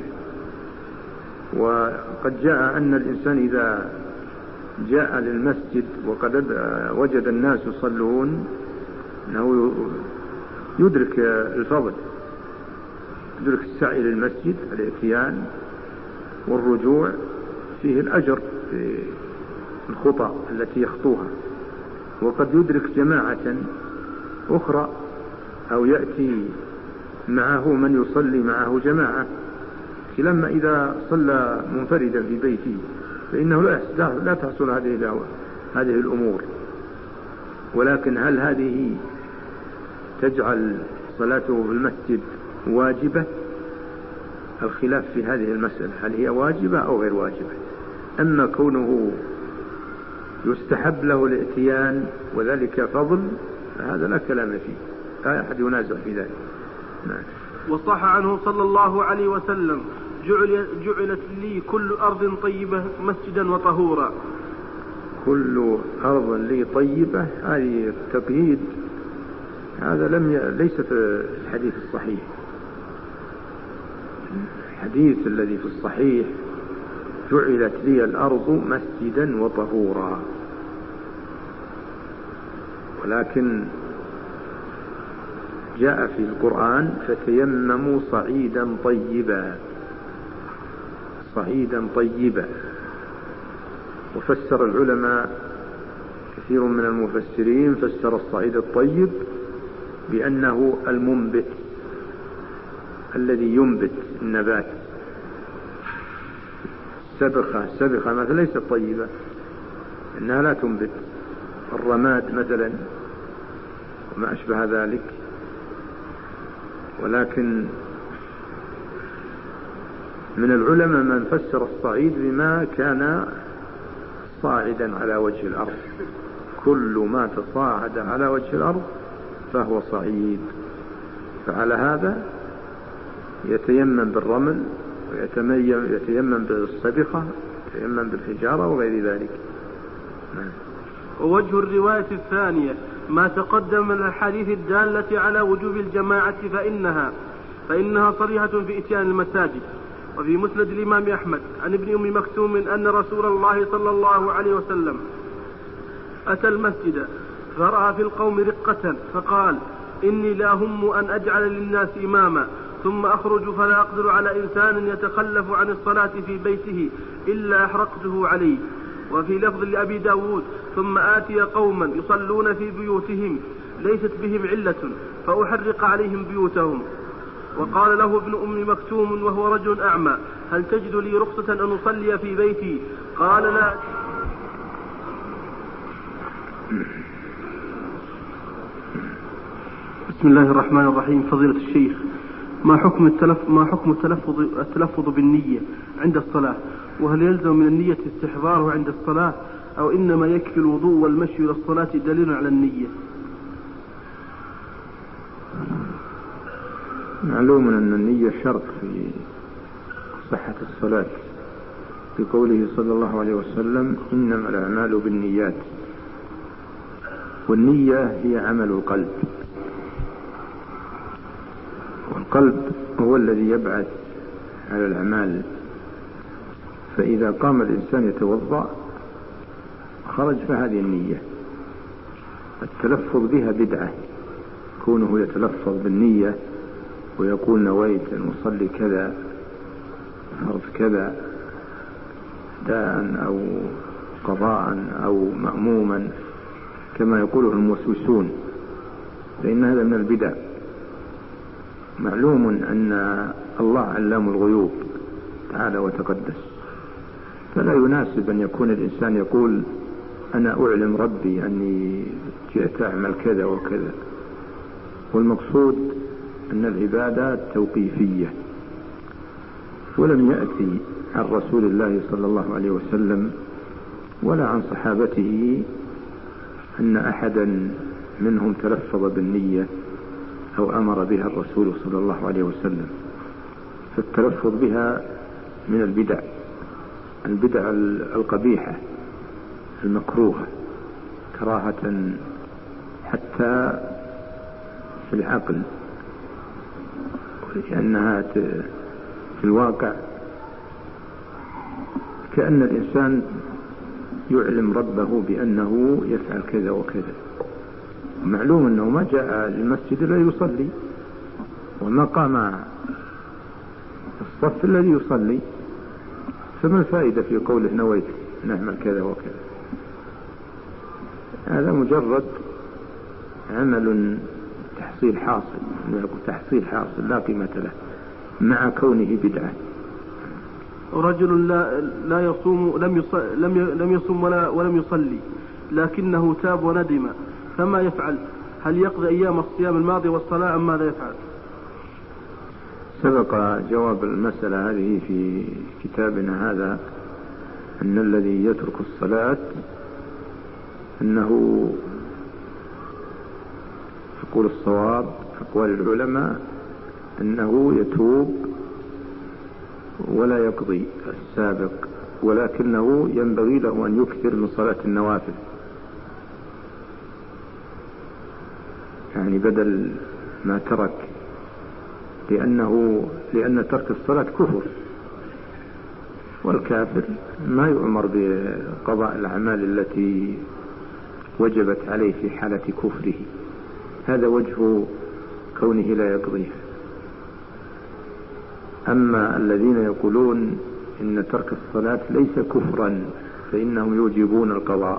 وقد جاء أن الإنسان إذا جاء للمسجد وقد وجد الناس يصلون أنه يدرك الفضل، يدرك السعي للمسجد، الاتيان والرجوع فيه الأجر في الخطى التي يخطوها، وقد يدرك جماعة أخرى أو يأتي معه من يصلي معه جماعة، لما إذا صلى منفردا في بيته فإنه لا تحصل هذه الأمور. ولكن هل هذه تجعل صلاته في المسجد واجبة؟ الخلاف في هذه المسألة، هل هي واجبة أو غير واجبة. أما كونه يستحب له الاتيان وذلك فضل فهذا لا كلام فيه، لا أحد ينازع في ذلك. وصح عنه صلى الله عليه وسلم: جعلت لي كل أرض طيبة مسجدا وطهورا. كل أرض لي طيبة، هذه التقييد هذا ليس في الحديث الصحيح. الحديث الذي في الصحيح: جعلت لي الأرض مسجدا وطهورا. ولكن جاء في القرآن: فتيمموا صعيدا طيبا، صعيدا طيبا. وفسر العلماء كثير من المفسرين فسر الصعيد الطيب بأنه المنبت الذي ينبت النبات. سبخة مثلا ليست طيبة، إنها لا تنبت، الرماد مثلا وما أشبه ذلك. ولكن من العلماء من فسر الصعيد بما كان صاعدا على وجه الأرض، كل ما تصاعد على وجه الأرض فهو صعيد. فعلى هذا يتيمم بالرمل ويتيمم بالصبخة، يتيمم بالحجارة وغير ذلك. ووجه الرواية الثانية ما تقدم من الحديث الدالة على وجوب الجماعة فإنها صريحة في إتيان المساجد. وفي مسند الإمام أحمد عن ابن أم مكتوم أن رسول الله صلى الله عليه وسلم أتى المسجد فرأى في القوم رقة فقال: إني لأهم أن أجعل للناس إماما ثم أخرج فلا أقدر على إنسان يتخلف عن الصلاة في بيته إلا أحرقته عليه. وفي لفظ لأبي داود: ثم آتي قوما يصلون في بيوتهم ليست بهم علة فأحرق عليهم بيوتهم. وقال له ابن أم مكتوم وهو رجل أعمى: هل تجد لي رخصة أن أصلي في بيتي؟ قال: لا. بسم الله الرحمن الرحيم. فضيلة الشيخ، ما حكم التلفظ بالنية عند الصلاة؟ وهل يلزم من النية استحضاره عند الصلاة أو إنما يكفي الوضوء والمشي إلى الصلاة دليل على النية؟ معلوم أن النية شرط في صحة الصلاة، في قوله صلى الله عليه وسلم إنما الأعمال بالنيات، والنية هي عمل القلب، والقلب هو الذي يبعث على الأعمال. فإذا قام الإنسان يتوضأ خرج فهذه النية. التلفظ بها بدعة، كونه يتلفظ بالنية ويقول نويت أن أصلي كذا فرض كذا داء أو قضاء أو مأموما كما يقوله الموسوسون، فإن هذا من البدع. معلوم أن الله علام الغيوب تعالى وتقدس، فلا يناسب أن يكون الإنسان يقول أنا أعلم ربي أني جئت أعمل كذا وكذا. والمقصود أن العبادة توقيفية، ولم يأتي عن رسول الله صلى الله عليه وسلم ولا عن صحابته أن أحدا منهم تلفظ بالنية أو أمر بها الرسول صلى الله عليه وسلم. فالتلفظ بها من البدع القبيحة المكروهة كراهة حتى في العقل، لأنها في الواقع كأن الإنسان يعلم ربه بأنه يفعل كذا وكذا. معلوم أنه ما جاء للمسجد لا يصلي، وما قام الصف الذي يصلي، فما الفائدة في قوله نويت نعمل كذا وكذا؟ هذا مجرد عمل تحصيل حاصل لا قيمة له مع كونه بدعة. رجل لا يصوم لم يصوم ولم يصلي، لكنه تاب وندم، فما يفعل؟ هل يقضي أيام الصيام الماضي والصلاة أم ماذا يفعل؟ سبق جواب المسألة هذه في كتابنا هذا، أن الذي يترك الصلاة أنه يقول الصواب أقوال العلماء أنه يتوب ولا يقضي السابق، ولكنه ينبغي له أن يكثر من صلاة النوافل، يعني بدل ما ترك، لأن ترك الصلاة كفر، والكافر ما يؤمر بقضاء الأعمال التي وجبت عليه في حالة كفره. هذا وجه كونه لا يقضيها. أما الذين يقولون إن ترك الصلاة ليس كفرا فإنهم يوجبون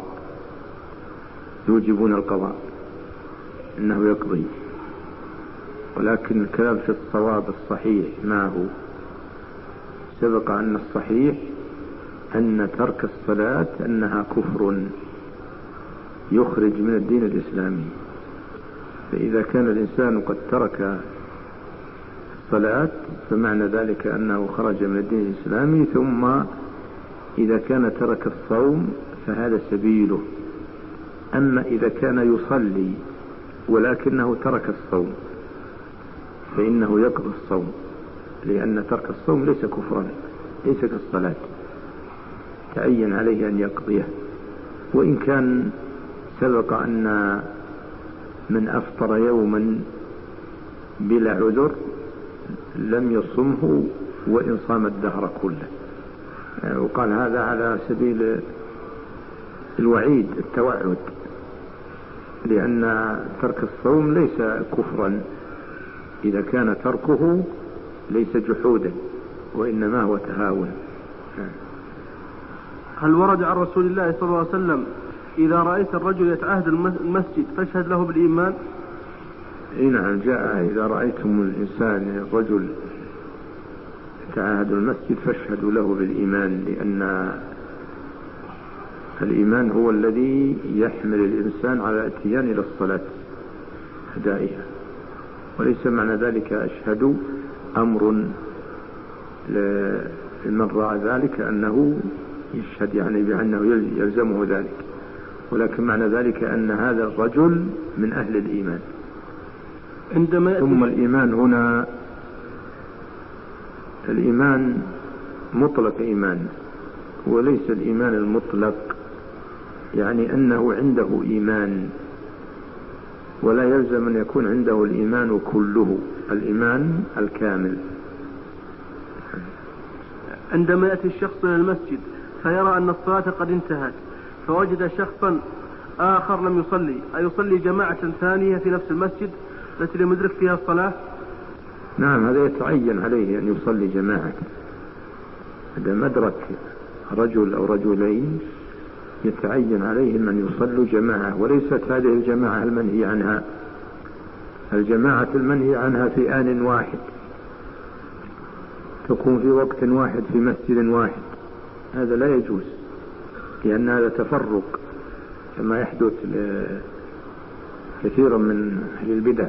القضاء إنه يقضي، ولكن الكلام في الصواب الصحيح ما هو؟ سبق أن الصحيح أن ترك الصلاة أنها كفر يخرج من الدين الإسلامي. فإذا كان الإنسان قد ترك الصلاة فمعنى ذلك أنه خرج من الدين الإسلامي. ثم إذا كان ترك الصوم فهذا سبيله. أما إذا كان يصلي ولكنه ترك الصوم فإنه يقضي الصوم، لأن ترك الصوم ليس كفرا، ليس كالصلاة، تعين عليه أن يقضيه. وإن كان سبق أن من أفطر يوما بلا عذر لم يصمه وإن صام الدهر كله، وقال هذا على سبيل الوعيد التوعد، لأن ترك الصوم ليس كفرا إذا كان تركه ليس جحودا وإنما هو تهاون. هل ورد عن رسول الله صلى الله عليه وسلم إذا رأيت الرجل يتعهد المسجد فاشهد له بالإيمان؟ نعم، جاء إذا رأيتم الإنسان الرجل يتعهد المسجد فاشهدوا له بالإيمان، لأن الإيمان هو الذي يحمل الإنسان على الاتيان إلى الصلاة أدائها، وليس معنى ذلك أشهد أمر لمن رأى ذلك أنه يشهد يعني بأنه يلزمه ذلك، ولكن معنى ذلك أن هذا الرجل من أهل الإيمان. ثم الإيمان هنا الإيمان مطلق إيمان، وليس الإيمان المطلق يعني أنه عنده إيمان، ولا يلزم أن يكون عنده الإيمان كله، الإيمان الكامل. عندما يأتي الشخص إلى المسجد فيرى أن الصلاة قد انتهت، فوجد شخصا آخر لم يصلي، أيصلي جماعة ثانية في نفس المسجد التي لم يدرك فيها الصلاة؟ نعم، هذا يتعين عليه أن يصلي جماعة. إذا مدرك رجل أو رجلين يتعين عليهم أن يصلوا جماعة، وليست هذه الجماعة المنهي عنها. الجماعة المنهي عنها في آن واحد، تكون في وقت واحد في مسجد واحد، هذا لا يجوز، لأن هذا تفرق كما يحدث كثيرا من أهل البدع.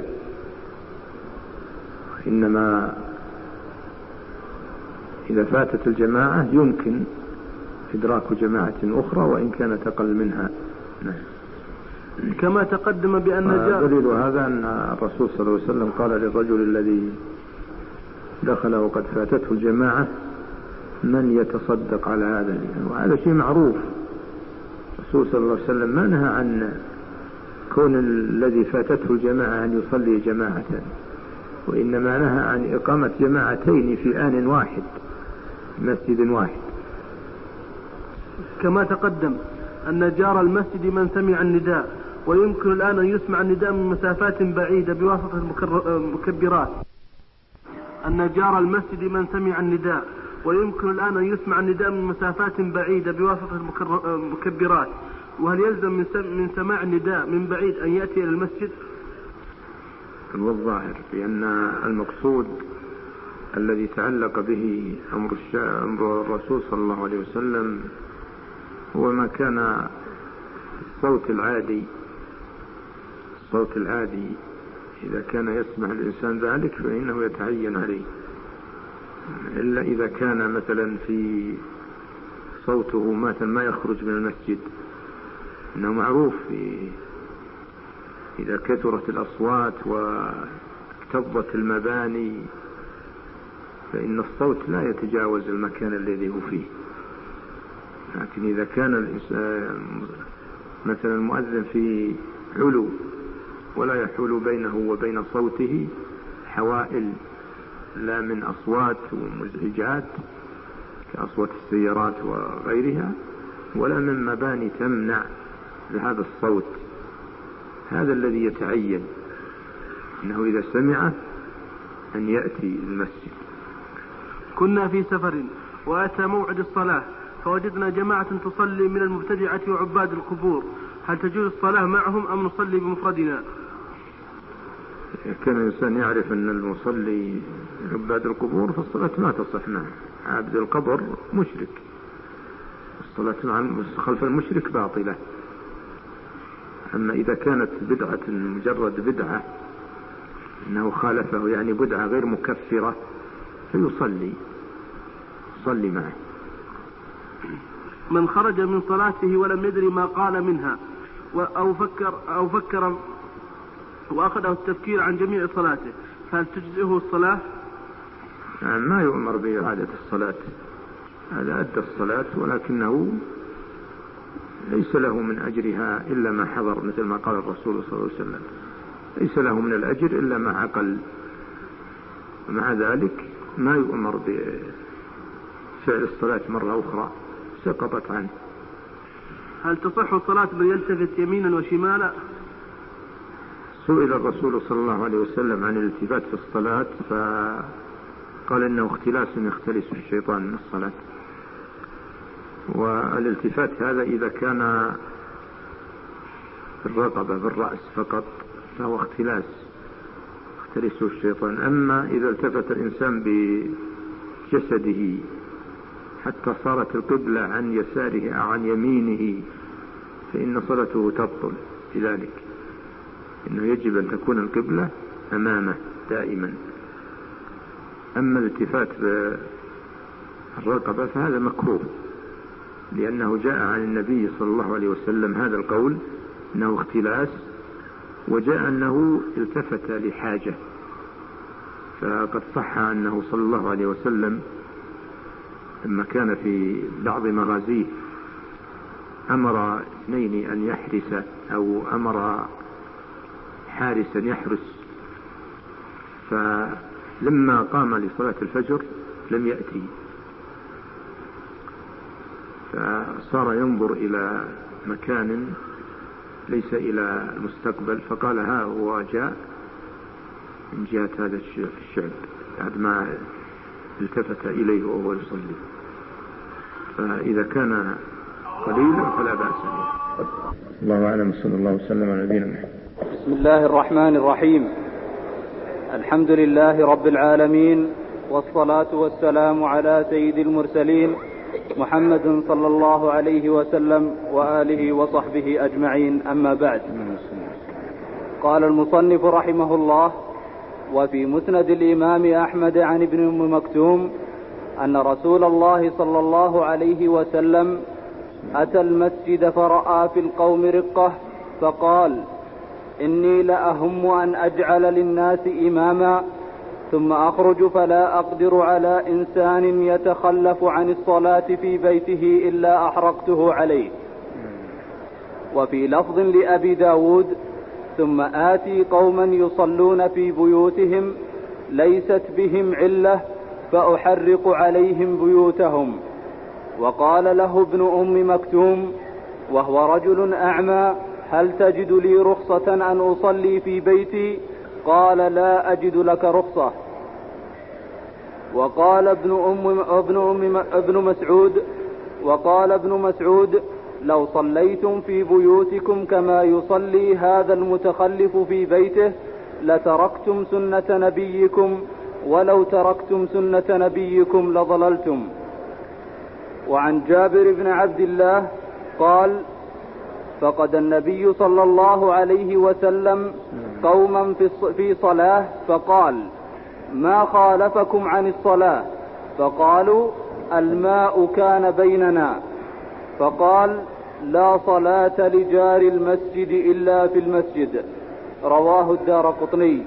إنما إذا فاتت الجماعة يمكن إدراك جماعة أخرى وإن كانت أقل منها. كما تقدم بأن دليل هذا أن الرسول صلى الله عليه وسلم قال للرجل الذي دخل وقد فاتته الجماعة: من يتصدق على هذا؟ وهذا شيء معروف. الرسول صلى الله عليه وسلم ما نهى عن كون الذي فاتته الجماعة أن يصلي جماعة، وإنما نهى عن إقامة جماعتين في آن واحد مسجد واحد. كما تقدم أن جار المسجد من سمع النداء، ويمكن الآن أن يسمع النداء من مسافات بعيدة بواسطة المكبرات. أن جار المسجد من سمع النداء، ويمكن الآن أن يسمع النداء من مسافات بعيدة بواسطة المكبرات. وهل يلزم من سماع النداء من بعيد أن يأتي إلى المسجد؟ والظاهر بأن المقصود الذي تعلق به أمر الرسول صلى الله عليه وسلم هو ما كان الصوت العادي. إذا كان يسمع الإنسان ذلك فإنه يتعين عليه، إلا إذا كان مثلا في صوته ما يخرج من المسجد، إنه معروف إذا كثرت الأصوات واكتظت المباني فإن الصوت لا يتجاوز المكان الذي هو فيه. لكن إذا كان الإنسان مثلا المؤذن في علو ولا يحول بينه وبين صوته حوائل، لا من أصوات ومزعجات كأصوات السيارات وغيرها، ولا من مباني تمنع لهذا الصوت، هذا الذي يتعين أنه إذا سمعه أن يأتي المسجد. كنا في سفر وأتى موعد الصلاة فوجدنا جماعة تصلي من المبتدعة وعباد القبور، هل تجوز الصلاة معهم أم نصلي بمفردنا؟ كان الإنسان يعرف أن المصلي عباد القبور فالصلاة ما تصح معه. عبد القبر مشرك، الصلاة خلف المشرك باطلة. أما إذا كانت بدعة مجرد بدعة أنه خالفه يعني بدعة غير مكفرة فيصلي معه. من خرج من صلاته ولم يدري ما قال منها أو فكر وأخذه التفكير عن جميع صلاته، هل تجزئه الصلاة؟ ما يؤمر بإعادة الصلاة، هذا أدى الصلاة ولكنه ليس له من أجرها إلا ما حضر، مثل ما قال الرسول صلى الله عليه وسلم: ليس له من الأجر إلا ما عقل. ومع ذلك ما يؤمر بفعل الصلاة مرة أخرى، سقطت عنه. هل تصح الصلاة من يلتفت يمينا وشمالا؟ سئل الرسول صلى الله عليه وسلم عن الالتفات في الصلاة فقال إنه اختلاس يختلس الشيطان من الصلاة. والالتفات هذا إذا كان في الرقبة بالرأس فقط فهو اختلاس يختلسه الشيطان. أما إذا التفت الإنسان بجسده حتى صارت القبلة عن يساره أو عن يمينه فإن صلاته تبطل بذلك، إنه يجب أن تكون القبلة أمامه دائما. أما الالتفات بالرقبة فهذا مكروه، لأنه جاء عن النبي صلى الله عليه وسلم هذا القول أنه اختلاس، وجاء أنه التفت لحاجة، فقد صح أنه صلى الله عليه وسلم لما كان في بعض مغازيه أمر اثنين أن يحرس، أو أمر حارسا يحرس، فلما قام لصلاة الفجر لم يأتي، فصار ينظر إلى مكان ليس إلى المستقبل، فقال ها هو جاء من جهة هذا الشعب بعد ما التفت إليه وهو يصلي. فإذا كان قليلا فلا بأس به. الله أعلم، صلى الله وسلم على نبينا محمد. بسم الله الرحمن الرحيم. الحمد لله رب العالمين، والصلاة والسلام على سيد المرسلين محمد صلى الله عليه وسلم وآله وصحبه أجمعين، أما بعد. قال المصنف رحمه الله: وفي مسند الإمام أحمد عن ابن أم مكتوم أن رسول الله صلى الله عليه وسلم أتى المسجد فرأى في القوم رقة فقال: إني لأهم أن أجعل للناس إماما ثم أخرج فلا أقدر على إنسان يتخلف عن الصلاة في بيته إلا أحرقته عليه. وفي لفظ لأبي داود: ثم آتي قوما يصلون في بيوتهم ليست بهم علة فأحرق عليهم بيوتهم. وقال له ابن أم مكتوم وهو رجل أعمى: هل تجد لي رخصة أن أصلي في بيتي؟ قال: لا أجد لك رخصة. وقال ابن مسعود: لو صليتم في بيوتكم كما يصلي هذا المتخلف في بيته لتركتم سنة نبيكم، ولو تركتم سنة نبيكم لضللتم. وعن جابر بن عبد الله قال: فقد النبي صلى الله عليه وسلم قوما في صلاة فقال: ما خالفكم عن الصلاة؟ فقالوا: الماء كان بيننا. فقال: لا صلاة لجار المسجد إلا في المسجد. رواه الدارقطني.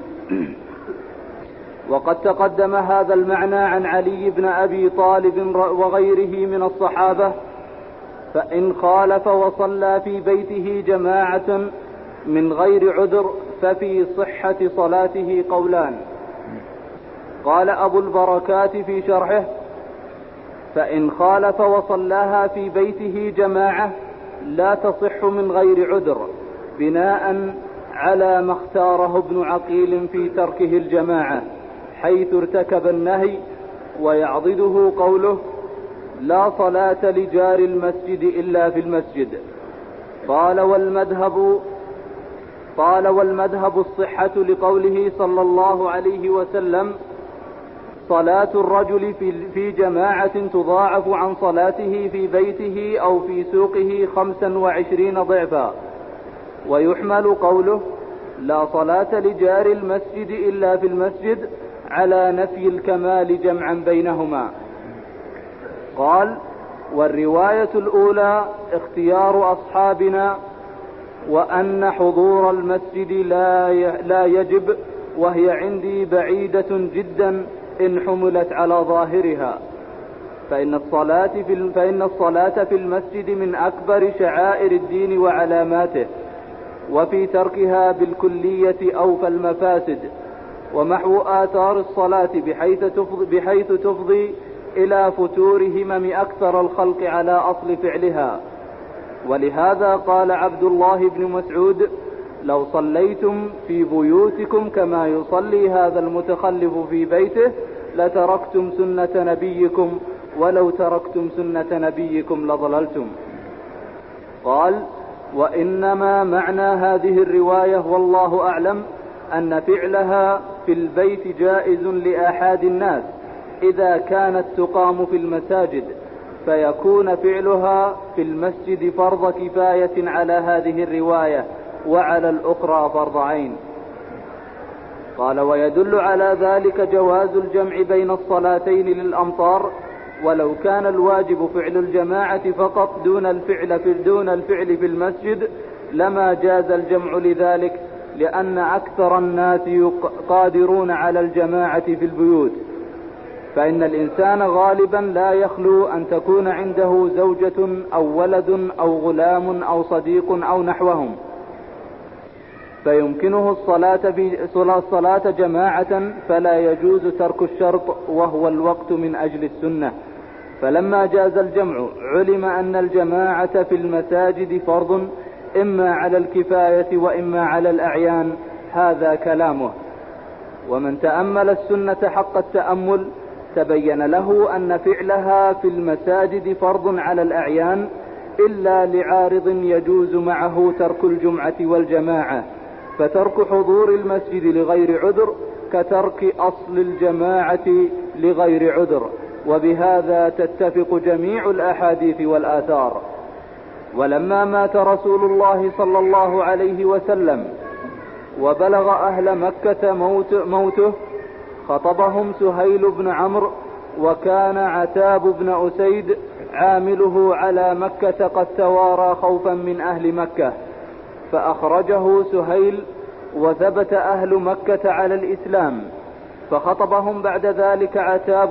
وقد تقدم هذا المعنى عن علي بن أبي طالب وغيره من الصحابة. فإن خالف وصلى في بيته جماعة من غير عذر ففي صحة صلاته قولان. قال أبو البركات في شرحه: فإن خالف وصلاها في بيته جماعة لا تصح من غير عذر، بناء على ما اختاره ابن عقيل في تركه الجماعة حيث ارتكب النهي. ويعضده قوله: لا صلاة لجار المسجد إلا في المسجد. قال والمذهب الصحة لقوله صلى الله عليه وسلم: صلاة الرجل في جماعة تضاعف عن صلاته في بيته أو في سوقه 25 ضعفا. ويحمل قوله: لا صلاة لجار المسجد إلا في المسجد على نفي الكمال جمعا بينهما. قال: والرواية الأولى اختيار أصحابنا، وأن حضور المسجد لا يجب، وهي عندي بعيدة جدا إن حملت على ظاهرها، فإن الصلاة في المسجد من أكبر شعائر الدين وعلاماته، وفي تركها بالكلية أوفى المفاسد، ومحو آثار الصلاة بحيث تفضي إلى فتور همم أكثر الخلق على أصل فعلها. ولهذا قال عبد الله بن مسعود: لو صليتم في بيوتكم كما يصلي هذا المتخلف في بيته لتركتم سنة نبيكم، ولو تركتم سنة نبيكم لضللتم. قال: وإنما معنى هذه الرواية والله أعلم أن فعلها في البيت جائز لآحاد الناس إذا كانت تقام في المساجد، فيكون فعلها في المسجد فرض كفاية على هذه الرواية، وعلى الأخرى فرض عين. قال: ويدل على ذلك جواز الجمع بين الصلاتين للأمطار، ولو كان الواجب فعل الجماعة فقط دون الفعل في المسجد لما جاز الجمع لذلك، لأن أكثر الناس قادرون على الجماعة في البيوت. فإن الإنسان غالبا لا يخلو أن تكون عنده زوجة أو ولد أو غلام أو صديق أو نحوهم، فيمكنه الصلاة جماعة، فلا يجوز ترك الشرط وهو الوقت من أجل السنة. فلما جاز الجمع علم أن الجماعة في المساجد فرض إما على الكفاية وإما على الأعيان. هذا كلامه. ومن تأمل السنة حق التأمل تبين له أن فعلها في المساجد فرض على الأعيان إلا لعارض يجوز معه ترك الجمعة والجماعة، فترك حضور المسجد لغير عذر كترك أصل الجماعة لغير عذر، وبهذا تتفق جميع الأحاديث والآثار. ولما مات رسول الله صلى الله عليه وسلم وبلغ أهل مكة موته خطبهم سهيل بن عمرو، وكان عتاب بن أسيد عامله على مكة قد توارى خوفا من أهل مكة، فأخرجه سهيل وثبت أهل مكة على الإسلام، فخطبهم بعد ذلك عتاب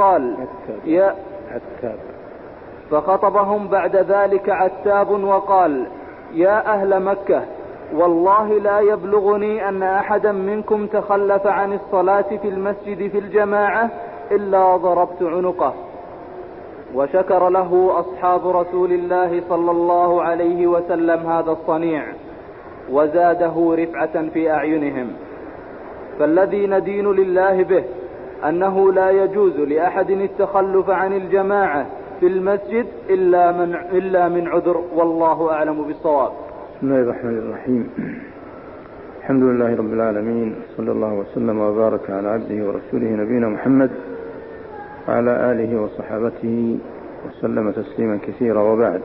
وقال يا أهل مكة، والله لا يبلغني أن أحدا منكم تخلف عن الصلاة في المسجد في الجماعة إلا ضربت عنقه. وشكر له أصحاب رسول الله صلى الله عليه وسلم هذا الصنيع، وزاده رفعة في أعينهم. فالذي ندين لله به أنه لا يجوز لأحد التخلف عن الجماعة في المسجد إلا من عذر، والله أعلم بالصواب. بسم الله الرحمن الرحيم. الحمد لله رب العالمين، صلى الله وسلم وبارك على عبده ورسوله نبينا محمد وعلى آله وصحابته وسلم تسليما كثيرا، وبعد.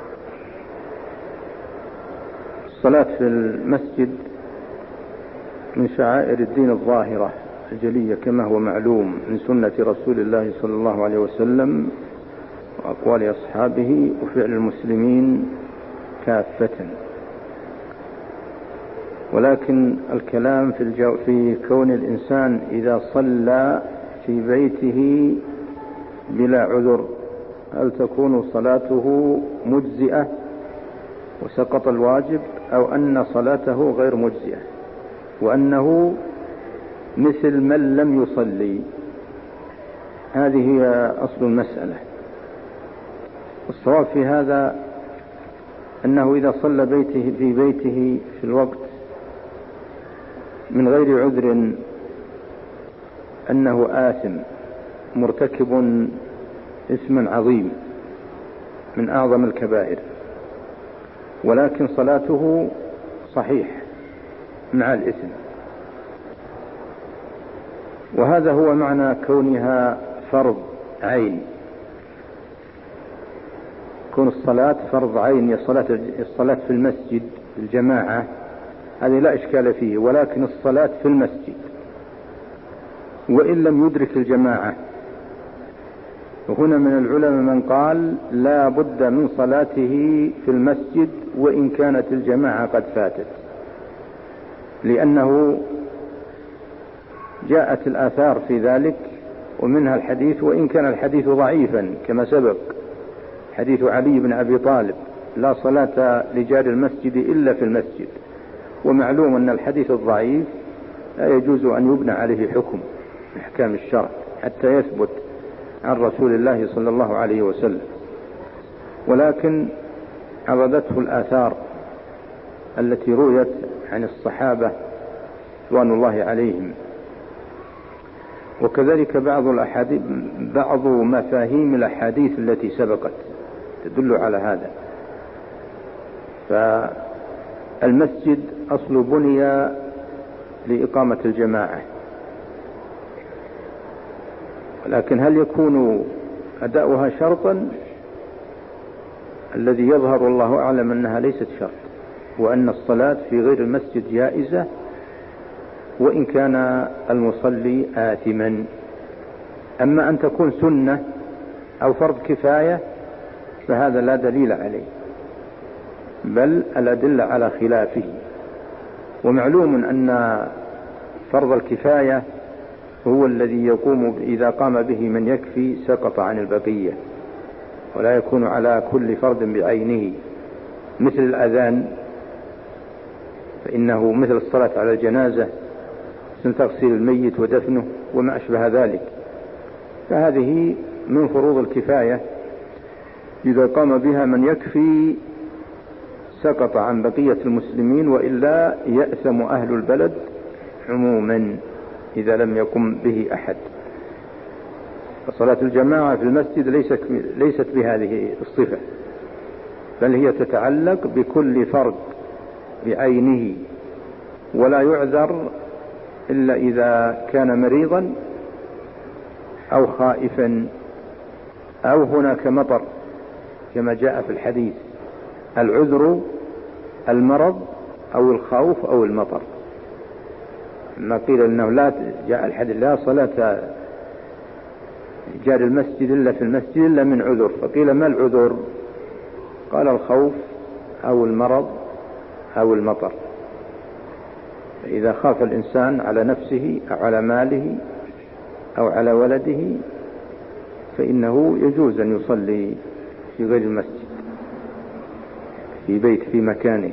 الصلاة في المسجد من شعائر الدين الظاهرة الجلية كما هو معلوم من سنة رسول الله صلى الله عليه وسلم وأقوال أصحابه وفعل المسلمين كافة. ولكن الكلام في كون الإنسان إذا صلى في بيته بلا عذر هل تكون صلاته مجزئة وسقط الواجب، أو أن صلاته غير مجزئة وأنه مثل من لم يصلي. هذه هي أصل المسألة. الصواب في هذا أنه إذا صلى في بيته في الوقت من غير عذر أنه آثم مرتكب إثما عظيم من أعظم الكبائر، ولكن صلاته صحيح مع الإثم. وهذا هو معنى كونها فرض عين. كون الصلاة فرض عين، الصلاة في المسجد الجماعة هذه لا إشكال فيه، ولكن الصلاة في المسجد وإن لم يدرك الجماعة. وهنا من العلماء من قال لا بد من صلاته في المسجد وإن كانت الجماعة قد فاتت، لأنه جاءت الآثار في ذلك، ومنها الحديث، وإن كان الحديث ضعيفا كما سبق، حديث علي بن أبي طالب لا صلاة لجار المسجد إلا في المسجد. ومعلوم أن الحديث الضعيف لا يجوز أن يبنى عليه حكم أحكام الشرع حتى يثبت عن رسول الله صلى الله عليه وسلم، ولكن عرضته الآثار التي رويت عن الصحابة رضوان الله عليهم، وكذلك بعض مفاهيم الأحاديث التي سبقت تدل على هذا. فالمسجد أصل بني لإقامة الجماعة، لكن هل يكون أداؤها شرطا؟ الذي يظهر والله أعلم أنها ليست شرط، وأن الصلاة في غير المسجد جائزة وإن كان المصلي آثما. أما أن تكون سنة أو فرض كفاية فهذا لا دليل عليه، بل الأدلة على خلافه. ومعلوم أن فرض الكفاية هو الذي يقوم إذا قام به من يكفي سقط عن البقية، ولا يكون على كل فرد بعينه، مثل الأذان، فإنه مثل الصلاة على الجنازة، مثل تغسيل الميت ودفنه وما أشبه ذلك. فهذه من فروض الكفاية، إذا قام بها من يكفي سقط عن بقية المسلمين، وإلا يأثم أهل البلد عموما إذا لم يقم به أحد. فصلاة الجماعة في المسجد ليست بهذه الصفة، بل هي تتعلق بكل فرد بعينه، ولا يعذر إلا إذا كان مريضا أو خائفا أو هناك مطر، كما جاء في الحديث: العذر المرض أو الخوف أو المطر. ما قيل أنه لا، جاء الحديث: لا صلاة جار المسجد إلا في المسجد إلا من عذر. فقيل: ما العذر؟ قال: الخوف أو المرض أو المطر. إذا خاف الإنسان على نفسه أو على ماله أو على ولده فإنه يجوز أن يصلي في غير المسجد، في بيت، في مكانه.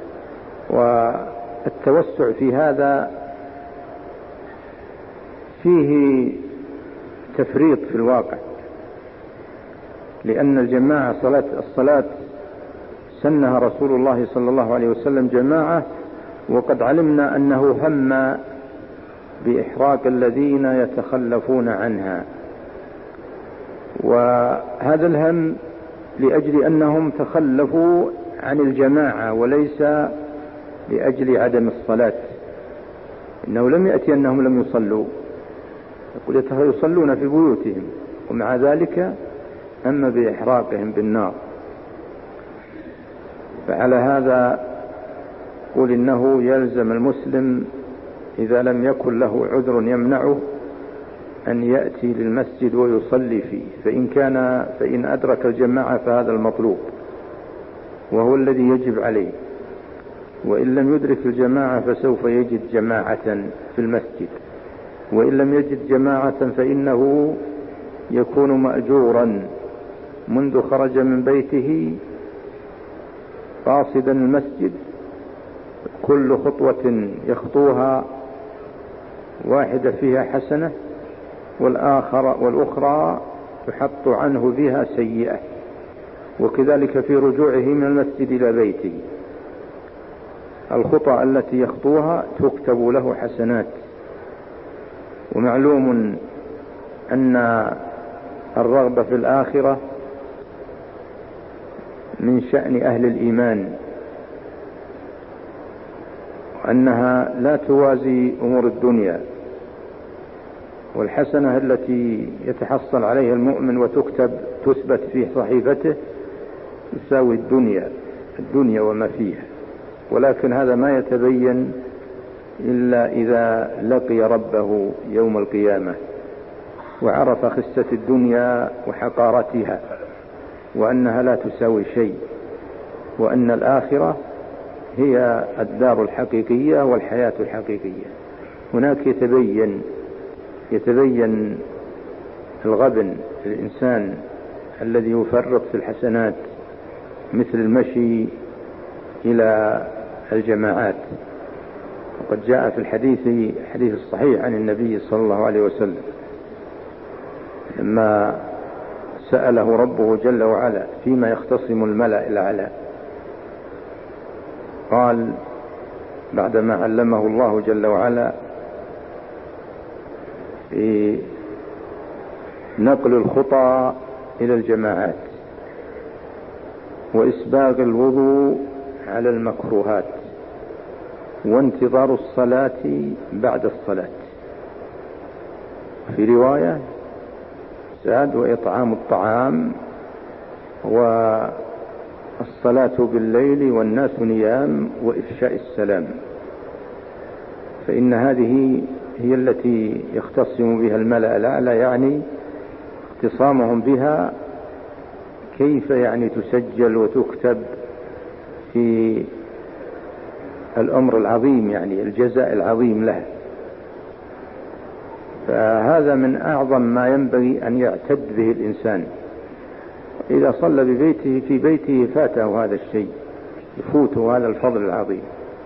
والتوسع في هذا فيه تفريط في الواقع، لأن الجماعة الصلاة سنها رسول الله صلى الله عليه وسلم جماعة، وقد علمنا أنه هم بإحراق الذين يتخلفون عنها، وهذا الهم لأجل أنهم تخلفوا عن الجماعة وليس لأجل عدم الصلاة. إنه لم يأتي أنهم لم يصلوا، يقول يصلون في بيوتهم، ومع ذلك هم بإحراقهم بالنار. فعلى هذا قل إنه يلزم المسلم إذا لم يكن له عذر يمنعه أن يأتي للمسجد ويصلي فيه، فإن أدرك الجماعة فهذا المطلوب وهو الذي يجب عليه، وإن لم يدرك الجماعة فسوف يجد جماعة في المسجد، وإن لم يجد جماعة فإنه يكون مأجورا منذ خرج من بيته قاصدا المسجد، كل خطوة يخطوها واحدة فيها حسنة، والأخرى يحط عنه بها سيئة، وكذلك في رجوعه من المسجد إلى بيته الخطى التي يخطوها تكتب له حسنات. ومعلوم أن الرغبة في الآخرة من شأن أهل الإيمان، وأنها لا توازي أمور الدنيا، والحسنة التي يتحصل عليها المؤمن وتكتب تثبت في صحيفته تساوي الدنيا وما فيها، ولكن هذا ما يتبين إلا إذا لقي ربه يوم القيامة وعرف خسة الدنيا وحقارتها، وأنها لا تساوي شيء، وأن الآخرة هي الدار الحقيقية والحياة الحقيقية. هناك يتبين الغبن الإنسان الذي يفرط في الحسنات، مثل المشي إلى الجماعات. وقد جاء في الحديث الصحيح عن النبي صلى الله عليه وسلم لما سأله ربه جل وعلا فيما يختصم الملأ الأعلى، قال بعدما علمه الله جل وعلا في نقل الخطى إلى الجماعات وإسباغ الوضوء على المكروهات وانتظار الصلاة بعد الصلاة، في رواية زاد وإطعام الطعام والصلاة بالليل والناس نيام وإفشاء السلام، فإن هذه هي التي يختصم بها الملأ الأعلى، يعني اختصامهم بها كيف يعني تسجل وتكتب في الأمر العظيم، يعني الجزاء العظيم له. فهذا من أعظم ما ينبغي أن يعتد به الإنسان. إذا صلى ببيته في بيته فاته هذا الشيء، يفوته هذا الفضل العظيم،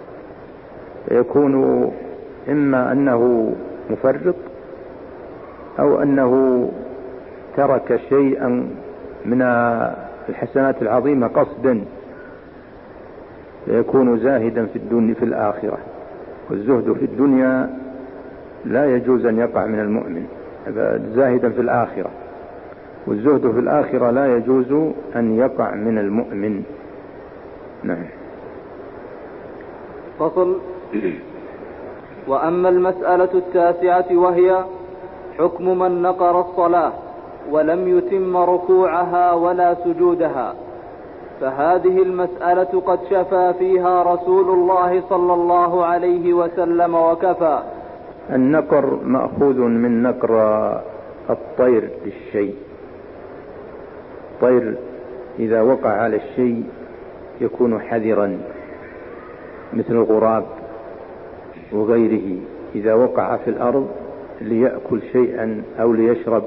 فيكون إما أنه مفرط أو أنه ترك شيئا من الحسنات العظيمة قصدا، فيكون زاهدا في الدنيا في الآخرة. والزهد في الدنيا لا يجوز أن يقع من المؤمن، زاهدا في الآخرة، والزهد في الآخرة لا يجوز أن يقع من المؤمن. نعم. فصل. وأما المسألة التاسعة وهي حكم من نقر الصلاة ولم يتم ركوعها ولا سجودها، فهذه المسألة قد شفى فيها رسول الله صلى الله عليه وسلم وكفى. النقر مأخوذ من نقر الطير للشيء. الطير إذا وقع على الشيء يكون حذرا، مثل الغراب وغيره إذا وقع في الأرض ليأكل شيئا أو ليشرب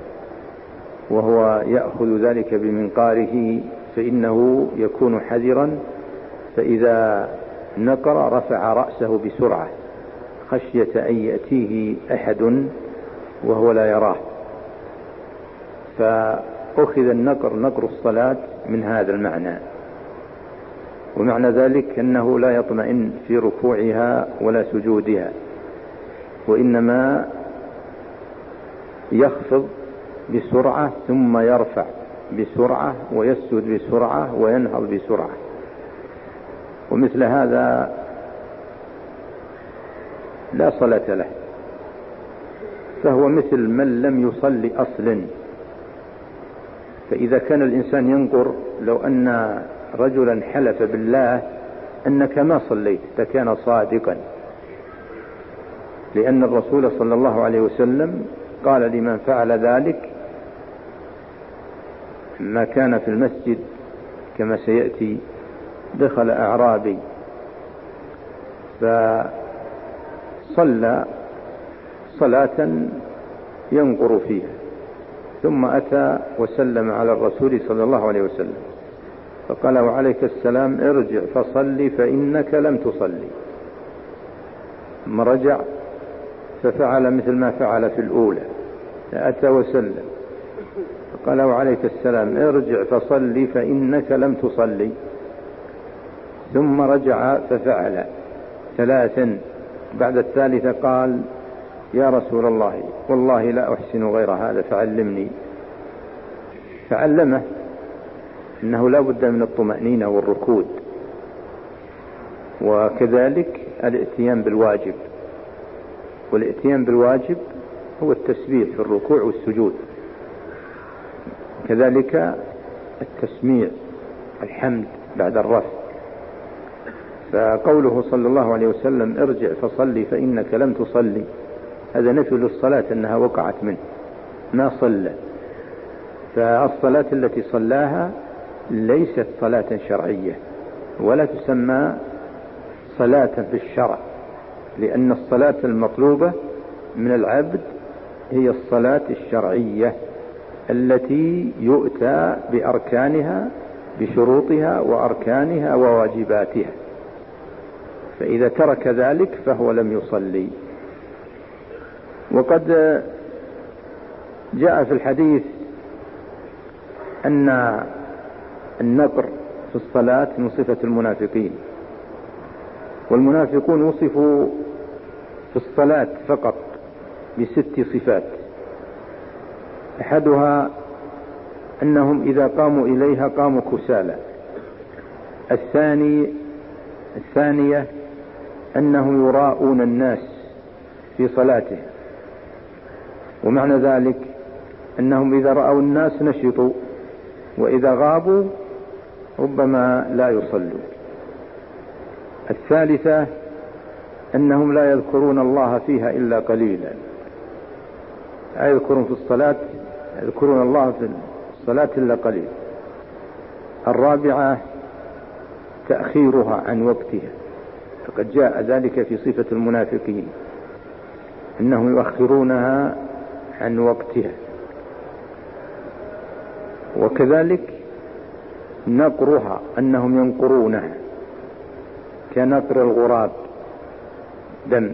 وهو يأخذ ذلك بمنقاره فإنه يكون حذرا، فإذا نقر رفع رأسه بسرعة خشية أن يأتيه أحد وهو لا يراه. فأخذ النقر نقر الصلاة من هذا المعنى، ومعنى ذلك أنه لا يطمئن في ركوعها ولا سجودها، وإنما يخفض بسرعة ثم يرفع بسرعة ويسجد بسرعة وينهض بسرعة. ومثل هذا لا صلاة له، فهو مثل من لم يصلي أصلا. فإذا كان الإنسان ينقر، لو أن رجلا حلف بالله أنك ما صليت فكان صادقا، لأن الرسول صلى الله عليه وسلم قال لمن فعل ذلك ما كان في المسجد كما سيأتي، دخل أعرابي فصلى صلاة ينقر فيها، ثم أتى وسلم على الرسول صلى الله عليه وسلم فقال: وعليك السلام، ارجع فصلي فإنك لم تصلي. ثم رجع ففعل مثل ما فعل في الأولى، فأتى وسلم فقال: وعليك السلام، ارجع فصلي فإنك لم تصلي. ثم رجع ففعل ثلاثا، بعد الثالثة قال: يا رسول الله، والله لا أحسن غير هذا فعلمني. فعلمه إنه لا بد من الطمأنينة والركود، وكذلك الاتيان بالواجب، والاتيان بالواجب هو التسبيح في الركوع والسجود، كذلك التسميع الحمد بعد الرفع. فقوله صلى الله عليه وسلم: ارجع فصلي فإنك لم تصلي، هذا نفي للصلاة أنها وقعت منه، ما صلى. فالصلاة التي صلاها ليست صلاة شرعية ولا تسمى صلاة بالشرع، لأن الصلاة المطلوبة من العبد هي الصلاة الشرعية التي يؤتى بأركانها بشروطها وأركانها وواجباتها، فإذا ترك ذلك فهو لم يصلي. وقد جاء في الحديث أن النقر في الصلاة من صفة المنافقين، والمنافقون وصفوا في الصلاة فقط ب6 صفات، أحدها أنهم إذا قاموا إليها قاموا كسالى. الثانية أنهم يراءون الناس في صلاته، ومعنى ذلك أنهم إذا رأوا الناس نشطوا، وإذا غابوا ربما لا يصلوا. الثالثة أنهم لا يذكرون الله فيها إلا قليلا، لا يذكرون في الصلاة، يذكرون الله في الصلاة إلا قليل. الرابعة تأخيرها عن وقتها، فقد جاء ذلك في صفة المنافقين. إنهم يؤخرونها عن وقتها. وكذلك نقرها أنهم ينقرونها كنقر الغراب دم.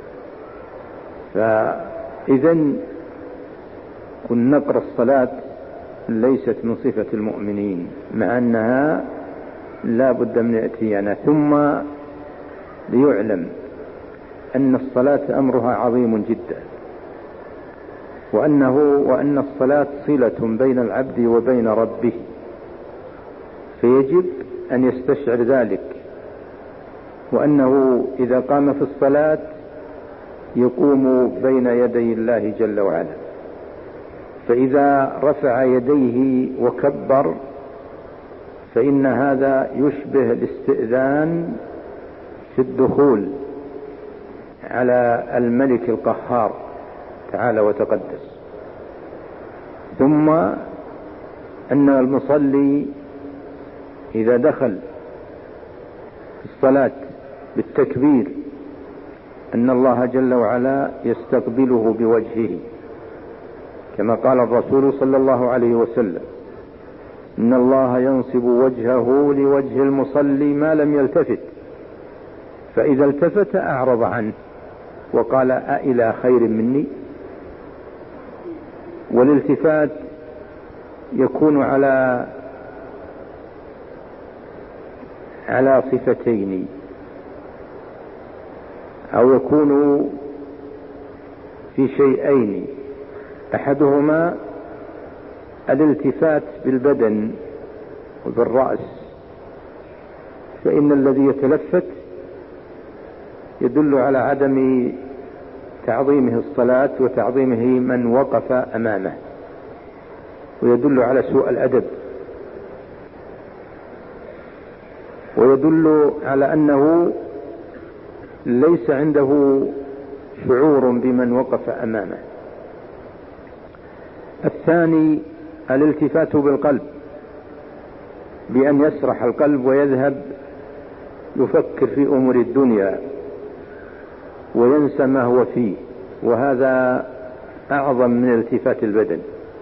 فإذن كن نقر الصلاة ليست من صفة المؤمنين، مع أنها لا بد من اتيانها. ثم ليعلم أن الصلاة أمرها عظيم جدا، وأن الصلاة صلة بين العبد وبين ربه، فيجب أن يستشعر ذلك، وأنه إذا قام في الصلاة يقوم بين يدي الله جل وعلا. فإذا رفع يديه وكبر فإن هذا يشبه الاستئذان في الدخول على الملك القهار تعالى وتقدس. ثم أن المصلي إذا دخل في الصلاة بالتكبير أن الله جل وعلا يستقبله بوجهه، كما قال الرسول صلى الله عليه وسلم: إن الله ينصب وجهه لوجه المصلي ما لم يلتفت، فإذا التفت أعرض عنه وقال: أإلى خير مني؟ والالتفات يكون على صفتين، أو يكون في شيئين: أحدهما الالتفات بالبدن وبالرأس، فإن الذي يتلفت يدل على عدم تعظيمه الصلاة وتعظيمه من وقف أمامه، ويدل على سوء الأدب، ويدل على أنه ليس عنده شعور بمن وقف أمامه. الثاني الالتفات بالقلب، بأن يسرح القلب ويذهب يفكر في أمور الدنيا وينسى ما هو فيه، وهذا أعظم من التفات البدن.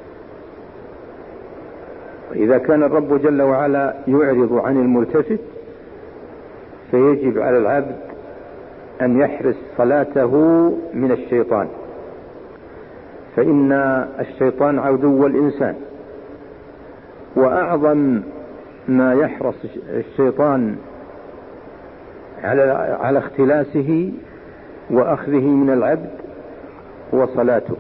إذا كان الرب جل وعلا يعرض عن الملتفت فيجب على العبد أن يحرس صلاته من الشيطان، فإن الشيطان عدو الإنسان، وأعظم ما يحرص الشيطان على اختلاسه وأخذه من العبد هو صلاته،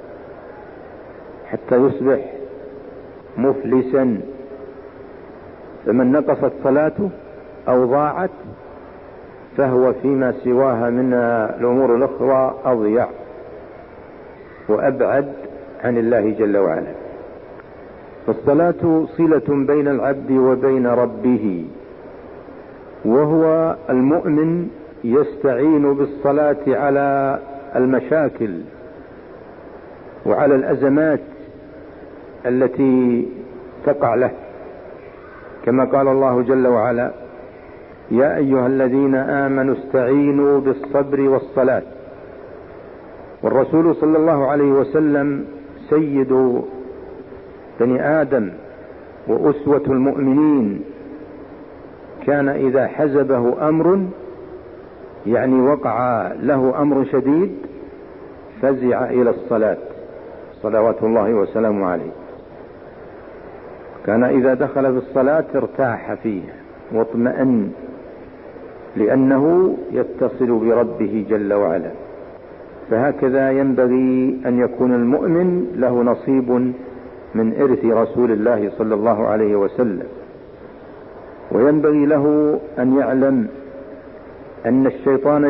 حتى يصبح مفلسا. فمن نقصت صلاته أو ضاعت فهو فيما سواها من الأمور الأخرى أضيع وأبعد عن الله جل وعلا. فالصلاة صلة بين العبد وبين ربه، وهو المؤمن يستعين بالصلاة على المشاكل وعلى الأزمات التي تقع له، كما قال الله جل وعلا: يا أيها الذين آمنوا استعينوا بالصبر والصلاة. والرسول صلى الله عليه وسلم سيد بني آدم وأسوة المؤمنين، كان إذا حزبه أمر، يعني وقع له أمر شديد، فزع إلى الصلاة صلوات الله وسلامه عليه. كان إذا دخل في الصلاة ارتاح فيها واطمأن، لأنه يتصل بربه جل وعلا. فهكذا ينبغي أن يكون المؤمن له نصيب من إرث رسول الله صلى الله عليه وسلم، وينبغي له أن يعلم أن الشيطان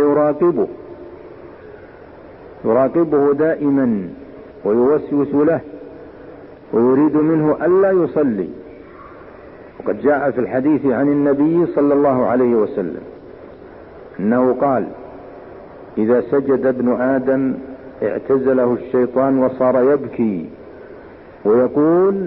يراقبه دائما ويوسوس له ويريد منه ألا يصلي. وقد جاء في الحديث عن النبي صلى الله عليه وسلم أنه قال: إذا سجد ابن آدم اعتزله الشيطان وصار يبكي ويقول: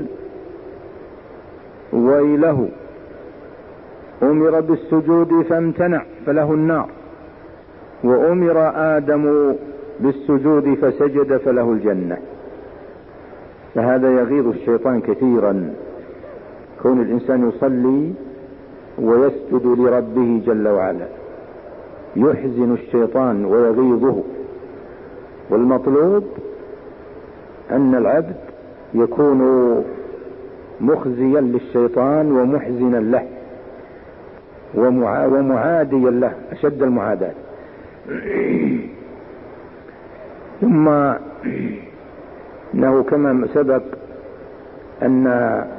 ويله، أمر بالسجود فامتنع فله النار، وأمر آدم بالسجود فسجد فله الجنة. فهذا يغيظ الشيطان كثيرا، كون الإنسان يصلي ويسجد لربه جل وعلا يحزن الشيطان ويغيظه. والمطلوب أن العبد يكون مخزيا للشيطان ومحزنا له ومعاديا له أشد المعاداة. ثم إنه كما سبق أن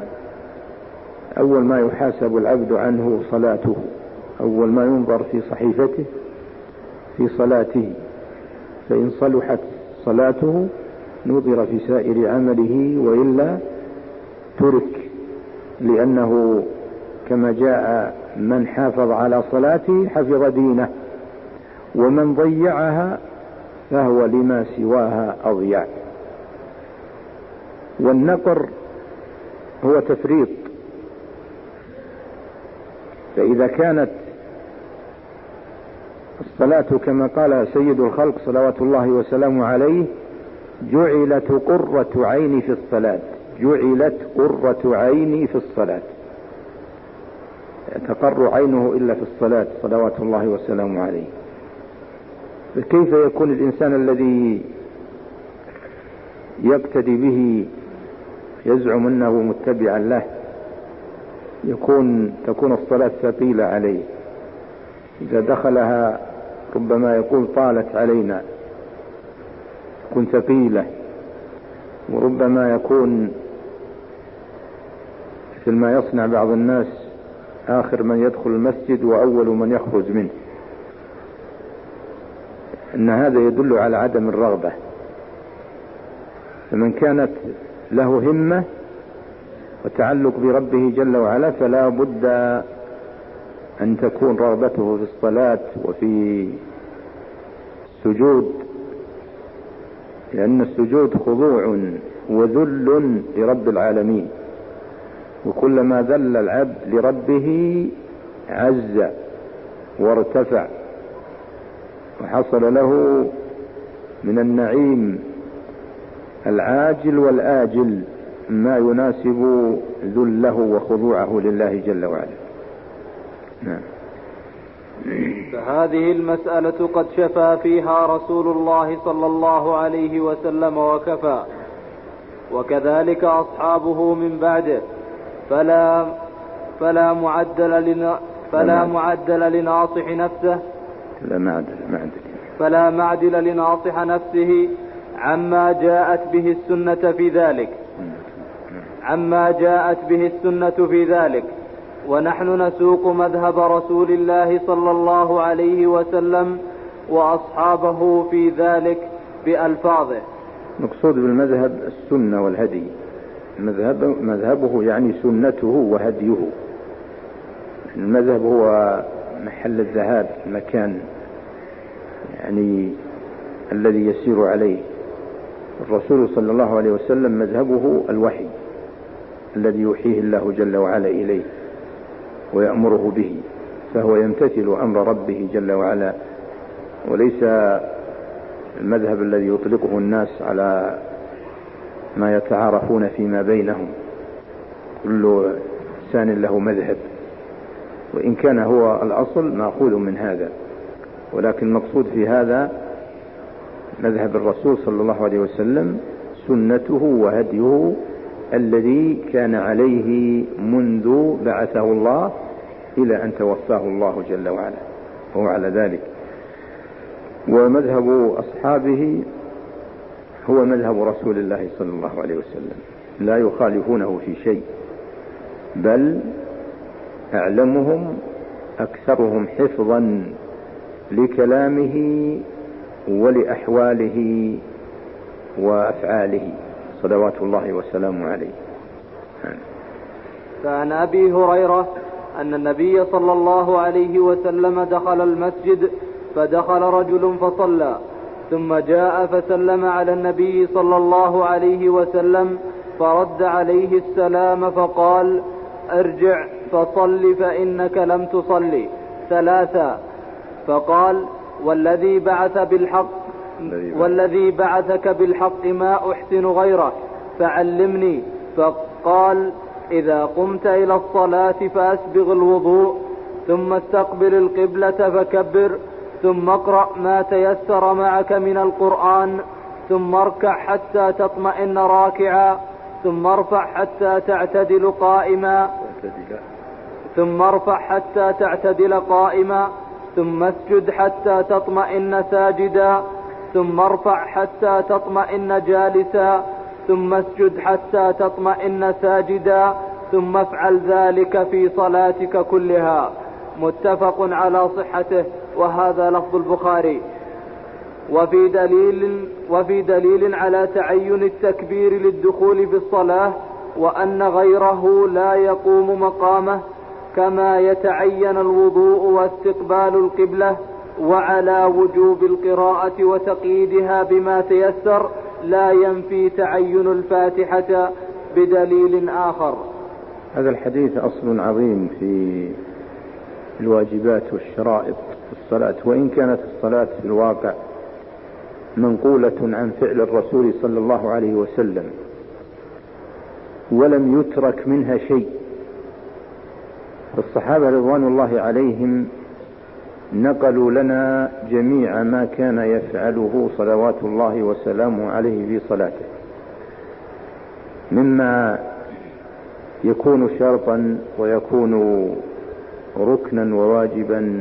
أول ما يحاسب العبد عنه صلاته، أول ما ينظر في صحيفته في صلاته، فإن صلحت صلاته نظر في سائر عمله وإلا ترك، لأنه كما جاء من حافظ على صلاته حفظ دينه، ومن ضيعها فهو لما سواها أضيع. والنقر هو تفريط، فإذا كانت الصلاة كما قال سيد الخلق صلوات الله وسلامه عليه: جعلت قرة عيني في الصلاة، جعلت قرة عيني في الصلاة، تقر عينه إلا في الصلاة صلوات الله وسلامه عليه. فكيف يكون الإنسان الذي يقتدي به يزعم أنه متبعا له تكون الصلاة ثقيلة عليه؟ إذا دخلها ربما يقول طالت علينا، تكون ثقيلة. وربما يكون مثل ما يصنع بعض الناس، آخر من يدخل المسجد وأول من يخرج منه، أن هذا يدل على عدم الرغبة. فمن كانت له همة وتعلق بربه جل وعلا فلا بد أن تكون رغبته في الصلاة وفي السجود، لأن السجود خضوع وذل لرب العالمين، وكلما ذل العبد لربه عز وارتفع وحصل له من النعيم العاجل والآجل ما يناسب ذله وخضوعه لله جل وعلا. نعم. فهذه المسألة قد شفى فيها رسول الله صلى الله عليه وسلم وكفى، وكذلك أصحابه من بعده، فلا معدل لناصح نفسه فلا معدل لناصح نفسه عما جاءت به السنة في ذلك، ونحن نسوق مذهب رسول الله صلى الله عليه وسلم وأصحابه في ذلك بألفاظه. مقصود بالمذهب السنة والهدي، مذهبه يعني سنته وهديه. المذهب هو محل الذهاب، المكان يعني الذي يسير عليه. الرسول صلى الله عليه وسلم مذهبه الوحي الذي يوحيه الله جل وعلا إليه ويأمره به، فهو يمتثل أمر ربه جل وعلا، وليس المذهب الذي يطلقه الناس على ما يتعارفون فيما بينهم. كل إنسان له مذهب، وإن كان هو الأصل مأخوذ من هذا، ولكن المقصود في هذا مذهب الرسول صلى الله عليه وسلم سنته وهديه الذي كان عليه منذ بعثه الله إلى أن توفاه الله جل وعلا، وهو على ذلك. ومذهب أصحابه هو مذهب رسول الله صلى الله عليه وسلم، لا يخالفونه في شيء، بل أعلمهم أكثرهم حفظا لكلامه ولأحواله وأفعاله صلوات الله وسلامه عليه. فعن أبي هريرة أن النبي صلى الله عليه وسلم دخل المسجد، فدخل رجل فصلى، ثم جاء فسلم على النبي صلى الله عليه وسلم، فرد عليه السلام فقال: ارجع فصل فإنك لم تصلي 3. فقال: والذي بعث بالحق والذي بعثك بالحق ما أحسن غيره فعلمني. فقال إذا قمت إلى الصلاة فأسبغ الوضوء ثم استقبل القبلة فكبر ثم اقرأ ما تيسر معك من القرآن ثم اركع حتى تطمئن راكعا ثم ارفع حتى تعتدل قائما ثم اسجد حتى تطمئن ساجدا ثم ارفع حتى تطمئن جالسا ثم اسجد حتى تطمئن ساجدا ثم افعل ذلك في صلاتك كلها. متفق على صحته، وهذا لفظ البخاري. وفي دليل على تعين التكبير للدخول في الصلاة وأن غيره لا يقوم مقامه كما يتعين الوضوء واستقبال القبلة، وعلى وجوب القراءة وتقييدها بما تيسر لا ينفي تعين الفاتحة بدليل آخر. هذا الحديث أصل عظيم في الواجبات والشرائط في الصلاة، وإن كانت الصلاة في الواقع منقولة عن فعل الرسول صلى الله عليه وسلم ولم يترك منها شيء. الصحابة رضوان الله عليهم نقلوا لنا جميع ما كان يفعله صلوات الله وسلامه عليه في صلاته، مما يكون شرطا ويكون ركنا وواجبا،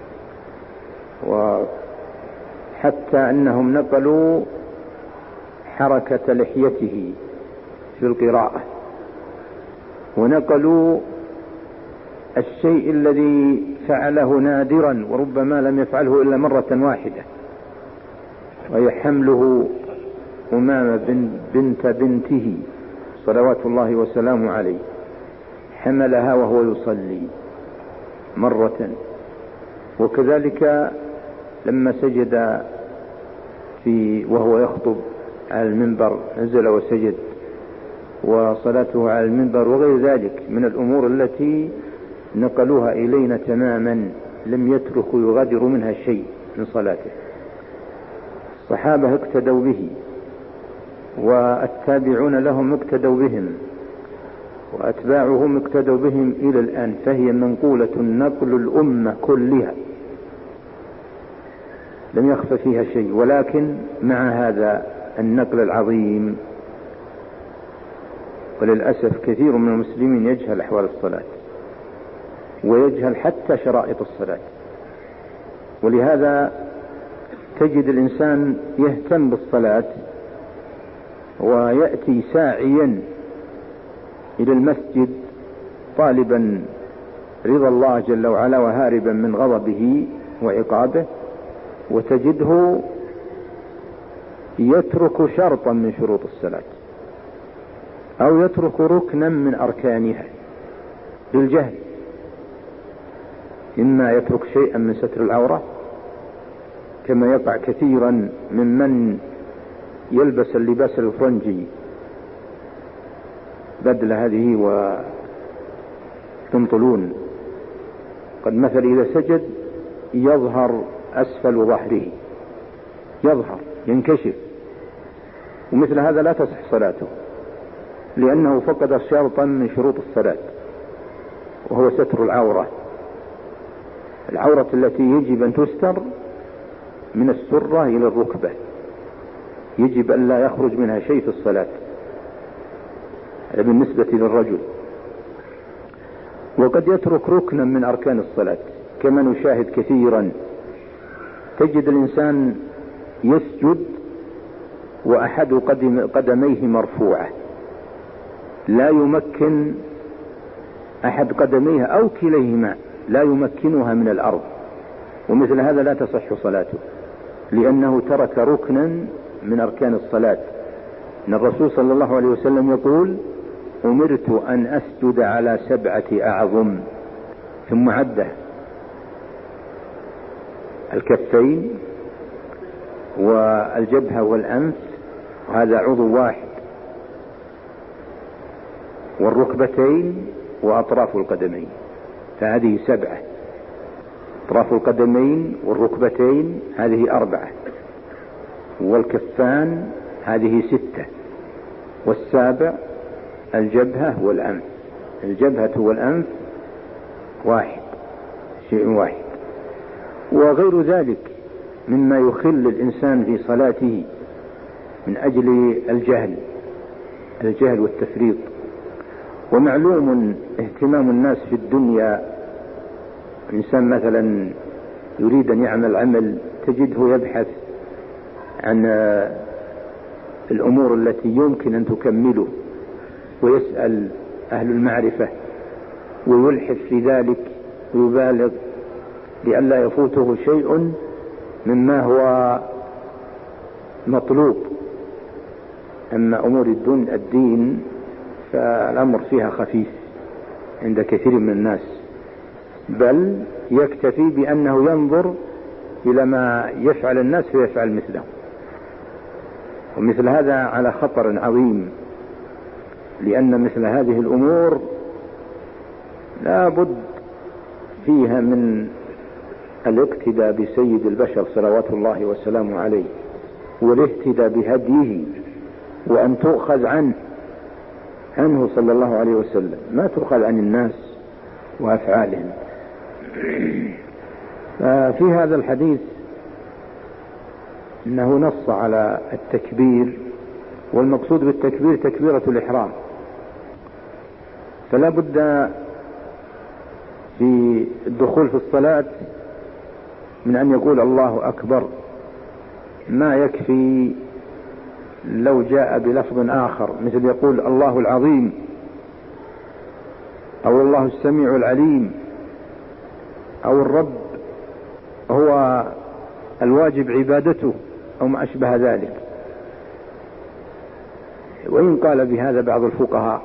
وحتى أنهم نقلوا حركة لحيته في القراءة، ونقلوا الشيء الذي فعله نادرا وربما لم يفعله إلا مرة واحدة، وهي حمله أمامة بنت بنته صلوات الله وسلامه عليه، حملها وهو يصلي مرة. وكذلك لما سجد وهو يخطب على المنبر نزل وسجد، وصلاته على المنبر، وغير ذلك من الأمور التي نقلوها إلينا تماما لم يتركوا يغادروا منها شيء من صلاته. الصحابة اقتدوا به، والتابعون لهم اقتدوا بهم، وأتباعهم اقتدوا بهم إلى الآن، فهي منقولة نقل الأمة كلها لم يخف فيها شيء. ولكن مع هذا النقل العظيم وللأسف كثير من المسلمين يجهل أحوال الصلاة ويجهل حتى شرائط الصلاة، ولهذا تجد الإنسان يهتم بالصلاة ويأتي ساعيا إلى المسجد طالبا رضا الله جل وعلا وهاربا من غضبه وعقابه، وتجده يترك شرطا من شروط الصلاة أو يترك ركنا من أركانها للجهل، إما يترك شيئا من ستر العورة كما يقع كثيرا ممن يلبس اللباس الفرنجي، بدلة هذه وتنطلون، قد مثل إذا سجد يظهر أسفل ظهره، يظهر ينكشف، ومثل هذا لا تصح صلاته، لأنه فقد شرطا من شروط الصلاة وهو ستر العورة. العورة التي يجب أن تستر من السرة إلى الركبة، يجب أن لا يخرج منها شيء في الصلاة، هذا بالنسبة للرجل. وقد يترك ركنا من أركان الصلاة، كما نشاهد كثيرا تجد الإنسان يسجد وأحد قدميه مرفوعة، لا يمكن أحد قدميه أو كليهما لا يمكنها من الأرض، ومثل هذا لا تصح صلاته، لأنه ترك ركنا من أركان الصلاة. إن الرسول صلى الله عليه وسلم يقول: أمرت أن أسجد على 7 أعظم، ثم عده: الكفين والجبهة والأنف، وهذا عضو واحد، والركبتين وأطراف القدمين، فهذه 7، أطراف القدمين والركبتين هذه 4، والكفان هذه 6، والسابع الجبهة والأنف. الجبهة والأنف واحد، شيء واحد. وغير ذلك مما يخل الإنسان في صلاته من أجل الجهل والتفريط. ومعلوم اهتمام الناس في الدنيا، الإنسان مثلا يريد أن يعمل عمل تجده يبحث عن الأمور التي يمكن أن تكمله، ويسأل أهل المعرفة ويلحف في ذلك ويبالغ لئلا يفوته شيء مما هو مطلوب. أما أمور الدين فالأمر فيها خفيف عند كثير من الناس، بل يكتفي بأنه ينظر إلى ما يفعل الناس فيفعل مثله. ومثل هذا على خطر عظيم، لأن مثل هذه الأمور لا بد فيها من الاقتداء بسيد البشر صلوات الله وسلامه عليه، والاهتداء بهديه، وأن تؤخذ عنه صلى الله عليه وسلم، ما تؤخذ عن الناس وأفعالهم. ففي هذا الحديث إنه نص على التكبير، والمقصود بالتكبير تكبيرة الإحرام. فلا بد في الدخول في الصلاة من أن يقول الله أكبر، ما يكفي لو جاء بلفظ آخر مثل يقول الله العظيم أو الله السميع العليم أو الرب هو الواجب عبادته أو ما أشبه ذلك. وإن قال بهذا بعض الفقهاء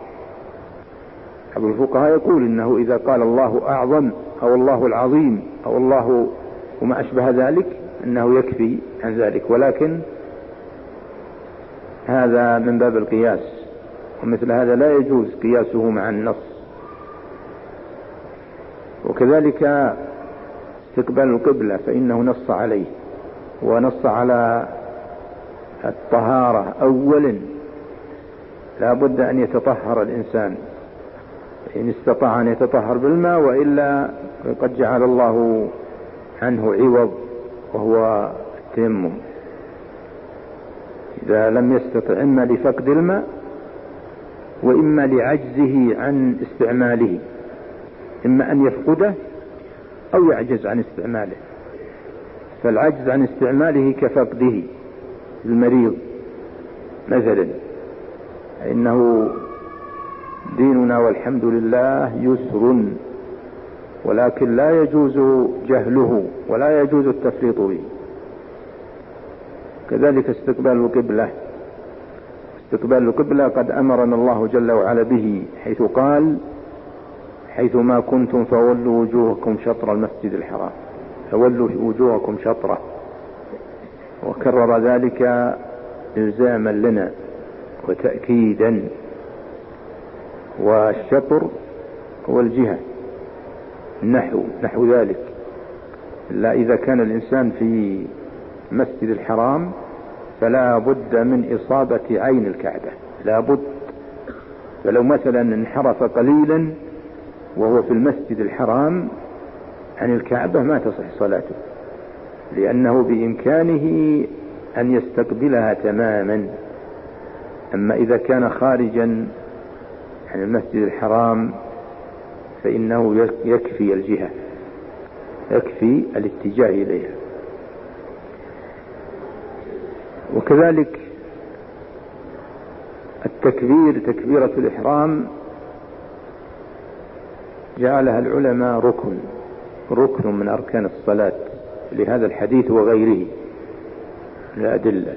يقول إنه إذا قال الله أعظم أو الله العظيم أو الله وما أشبه ذلك أنه يكفي عن ذلك، ولكن هذا من باب القياس، ومثل هذا لا يجوز قياسه مع النص. وكذلك استقبال القبلة فإنه نص عليه، ونص على الطهارة أولا، لا بد أن يتطهر الإنسان، إن استطاع أن يتطهر بالماء، وإلا قد جعل الله عنه عوض وهو التيمم. إذا لم يستطع إما لفقد الماء وإما لعجزه عن استعماله، إما أن يفقده أو يعجز عن استعماله. فالعجز عن استعماله كفقده المريض مثلا. إنه ديننا والحمد لله يسر، ولكن لا يجوز جهله ولا يجوز التفريط به. كذلك استقبال القبلة قد أمرنا الله جل وعلا به، حيث قال حيثما كنتم فولوا وجوهكم شطر المسجد الحرام، فولوا وجوهكم شطره، وكرر ذلك إلزاما لنا وتأكيدا. والشطر هو الجهة، نحو ذلك. إلا إذا كان الإنسان في مسجد الحرام فلا بد من إصابة عين الكعبة، لا بد. فلو مثلا انحرف قليلا وهو في المسجد الحرام عن الكعبة ما تصح صلاته، لأنه بإمكانه أن يستقبلها تماما. أما إذا كان خارجا عن المسجد الحرام فإنه يكفي الجهة، يكفي الاتجاه إليها. وكذلك التكبير تكبيرة الإحرام جعلها العلماء ركن من أركان الصلاة لهذا الحديث وغيره الأدلة،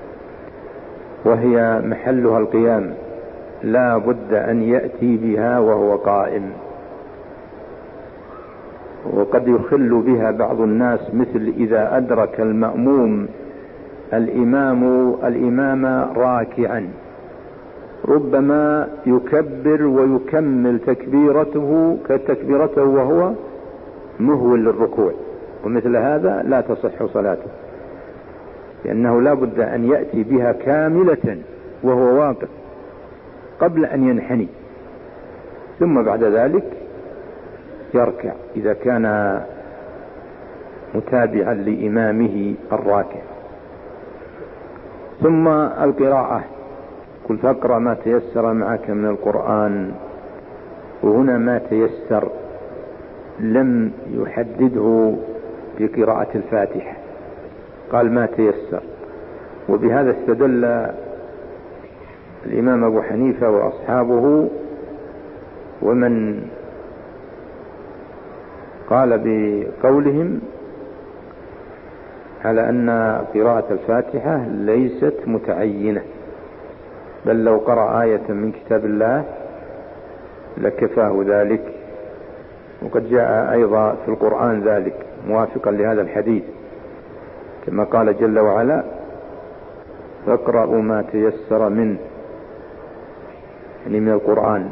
وهي محلها القيام، لا بد أن يأتي بها وهو قائم. وقد يخل بها بعض الناس، مثل إذا أدرك المأموم الإمام راكعا ربما يكبر ويكمل تكبيرته وهو مهول للركوع، ومثل هذا لا تصح صلاته. لأنه لا بد أن يأتي بها كاملة وهو واقف قبل أن ينحني، ثم بعد ذلك يركع إذا كان متابعا لإمامه الراكع. ثم القراءة، قل فاقرأ ما تيسر معك من القرآن، وهنا ما تيسر لم يحدده بقراءة الفاتحة، قال ما تيسر. وبهذا استدل الإمام أبو حنيفة وأصحابه ومن قال بقولهم على أن قراءة الفاتحة ليست متعينة، بل لو قرأ آية من كتاب الله لكفاه ذلك. وقد جاء أيضا في القرآن ذلك موافقا لهذا الحديث، كما قال جل وعلا فاقرأوا ما تيسر منه، يعني من القرآن.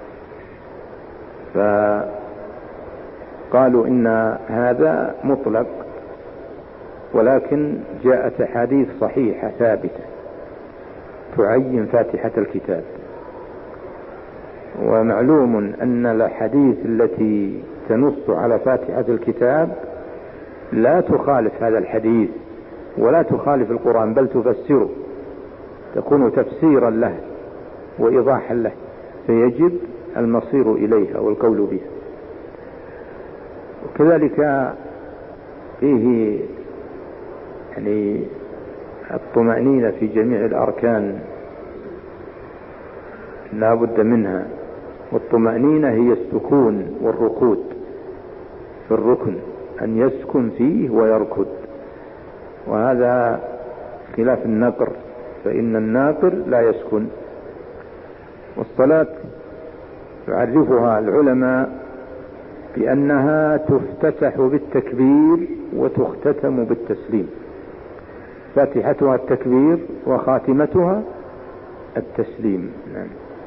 فقالوا إن هذا مطلق، ولكن جاءت أحاديث صحيحة ثابتة تعين فاتحة الكتاب. ومعلوم أن الأحاديث التي تنص على فاتحة الكتاب لا تخالف هذا الحديث ولا تخالف القرآن، بل تفسره، تكون تفسيرا له وإيضاحا له، فيجب المصير إليها والقول بها. وكذلك فيه يعني الطمأنينة في جميع الأركان لا بد منها، والطمأنينة هي السكون والركود في الركن، أن يسكن فيه ويركض، وهذا خلاف النقر، فإن الناقر لا يسكن. والصلاة يعرفها العلماء بأنها تفتتح بالتكبير وتختتم بالتسليم، فاتحتها التكبير وخاتمتها التسليم. نعم.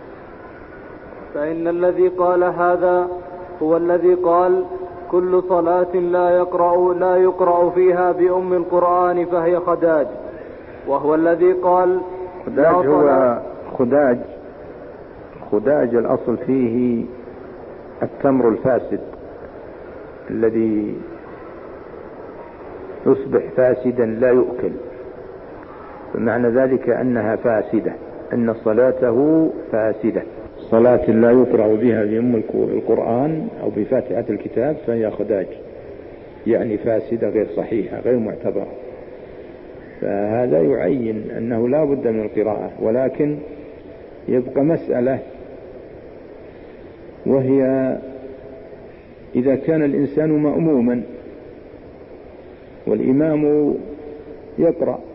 فإن الذي قال هذا هو الذي قال كل صلاة لا يقرأ فيها بأم القرآن فهي خداج، وهو الذي قال خداج هو خداج الأصل فيه التمر الفاسد الذي يصبح فاسدا لا يؤكل، فمعنى ذلك أنها فاسدة، أن صلاته فاسدة. صلاة لا يقرأ بها بأم القرآن أو بفاتحة الكتاب فهي خداج، يعني فاسدة غير صحيحة غير معتبرة. فهذا يعين أنه لا بد من القراءة، ولكن يبقى مسألة، وهي إذا كان الإنسان مأموما والإمام يقرأ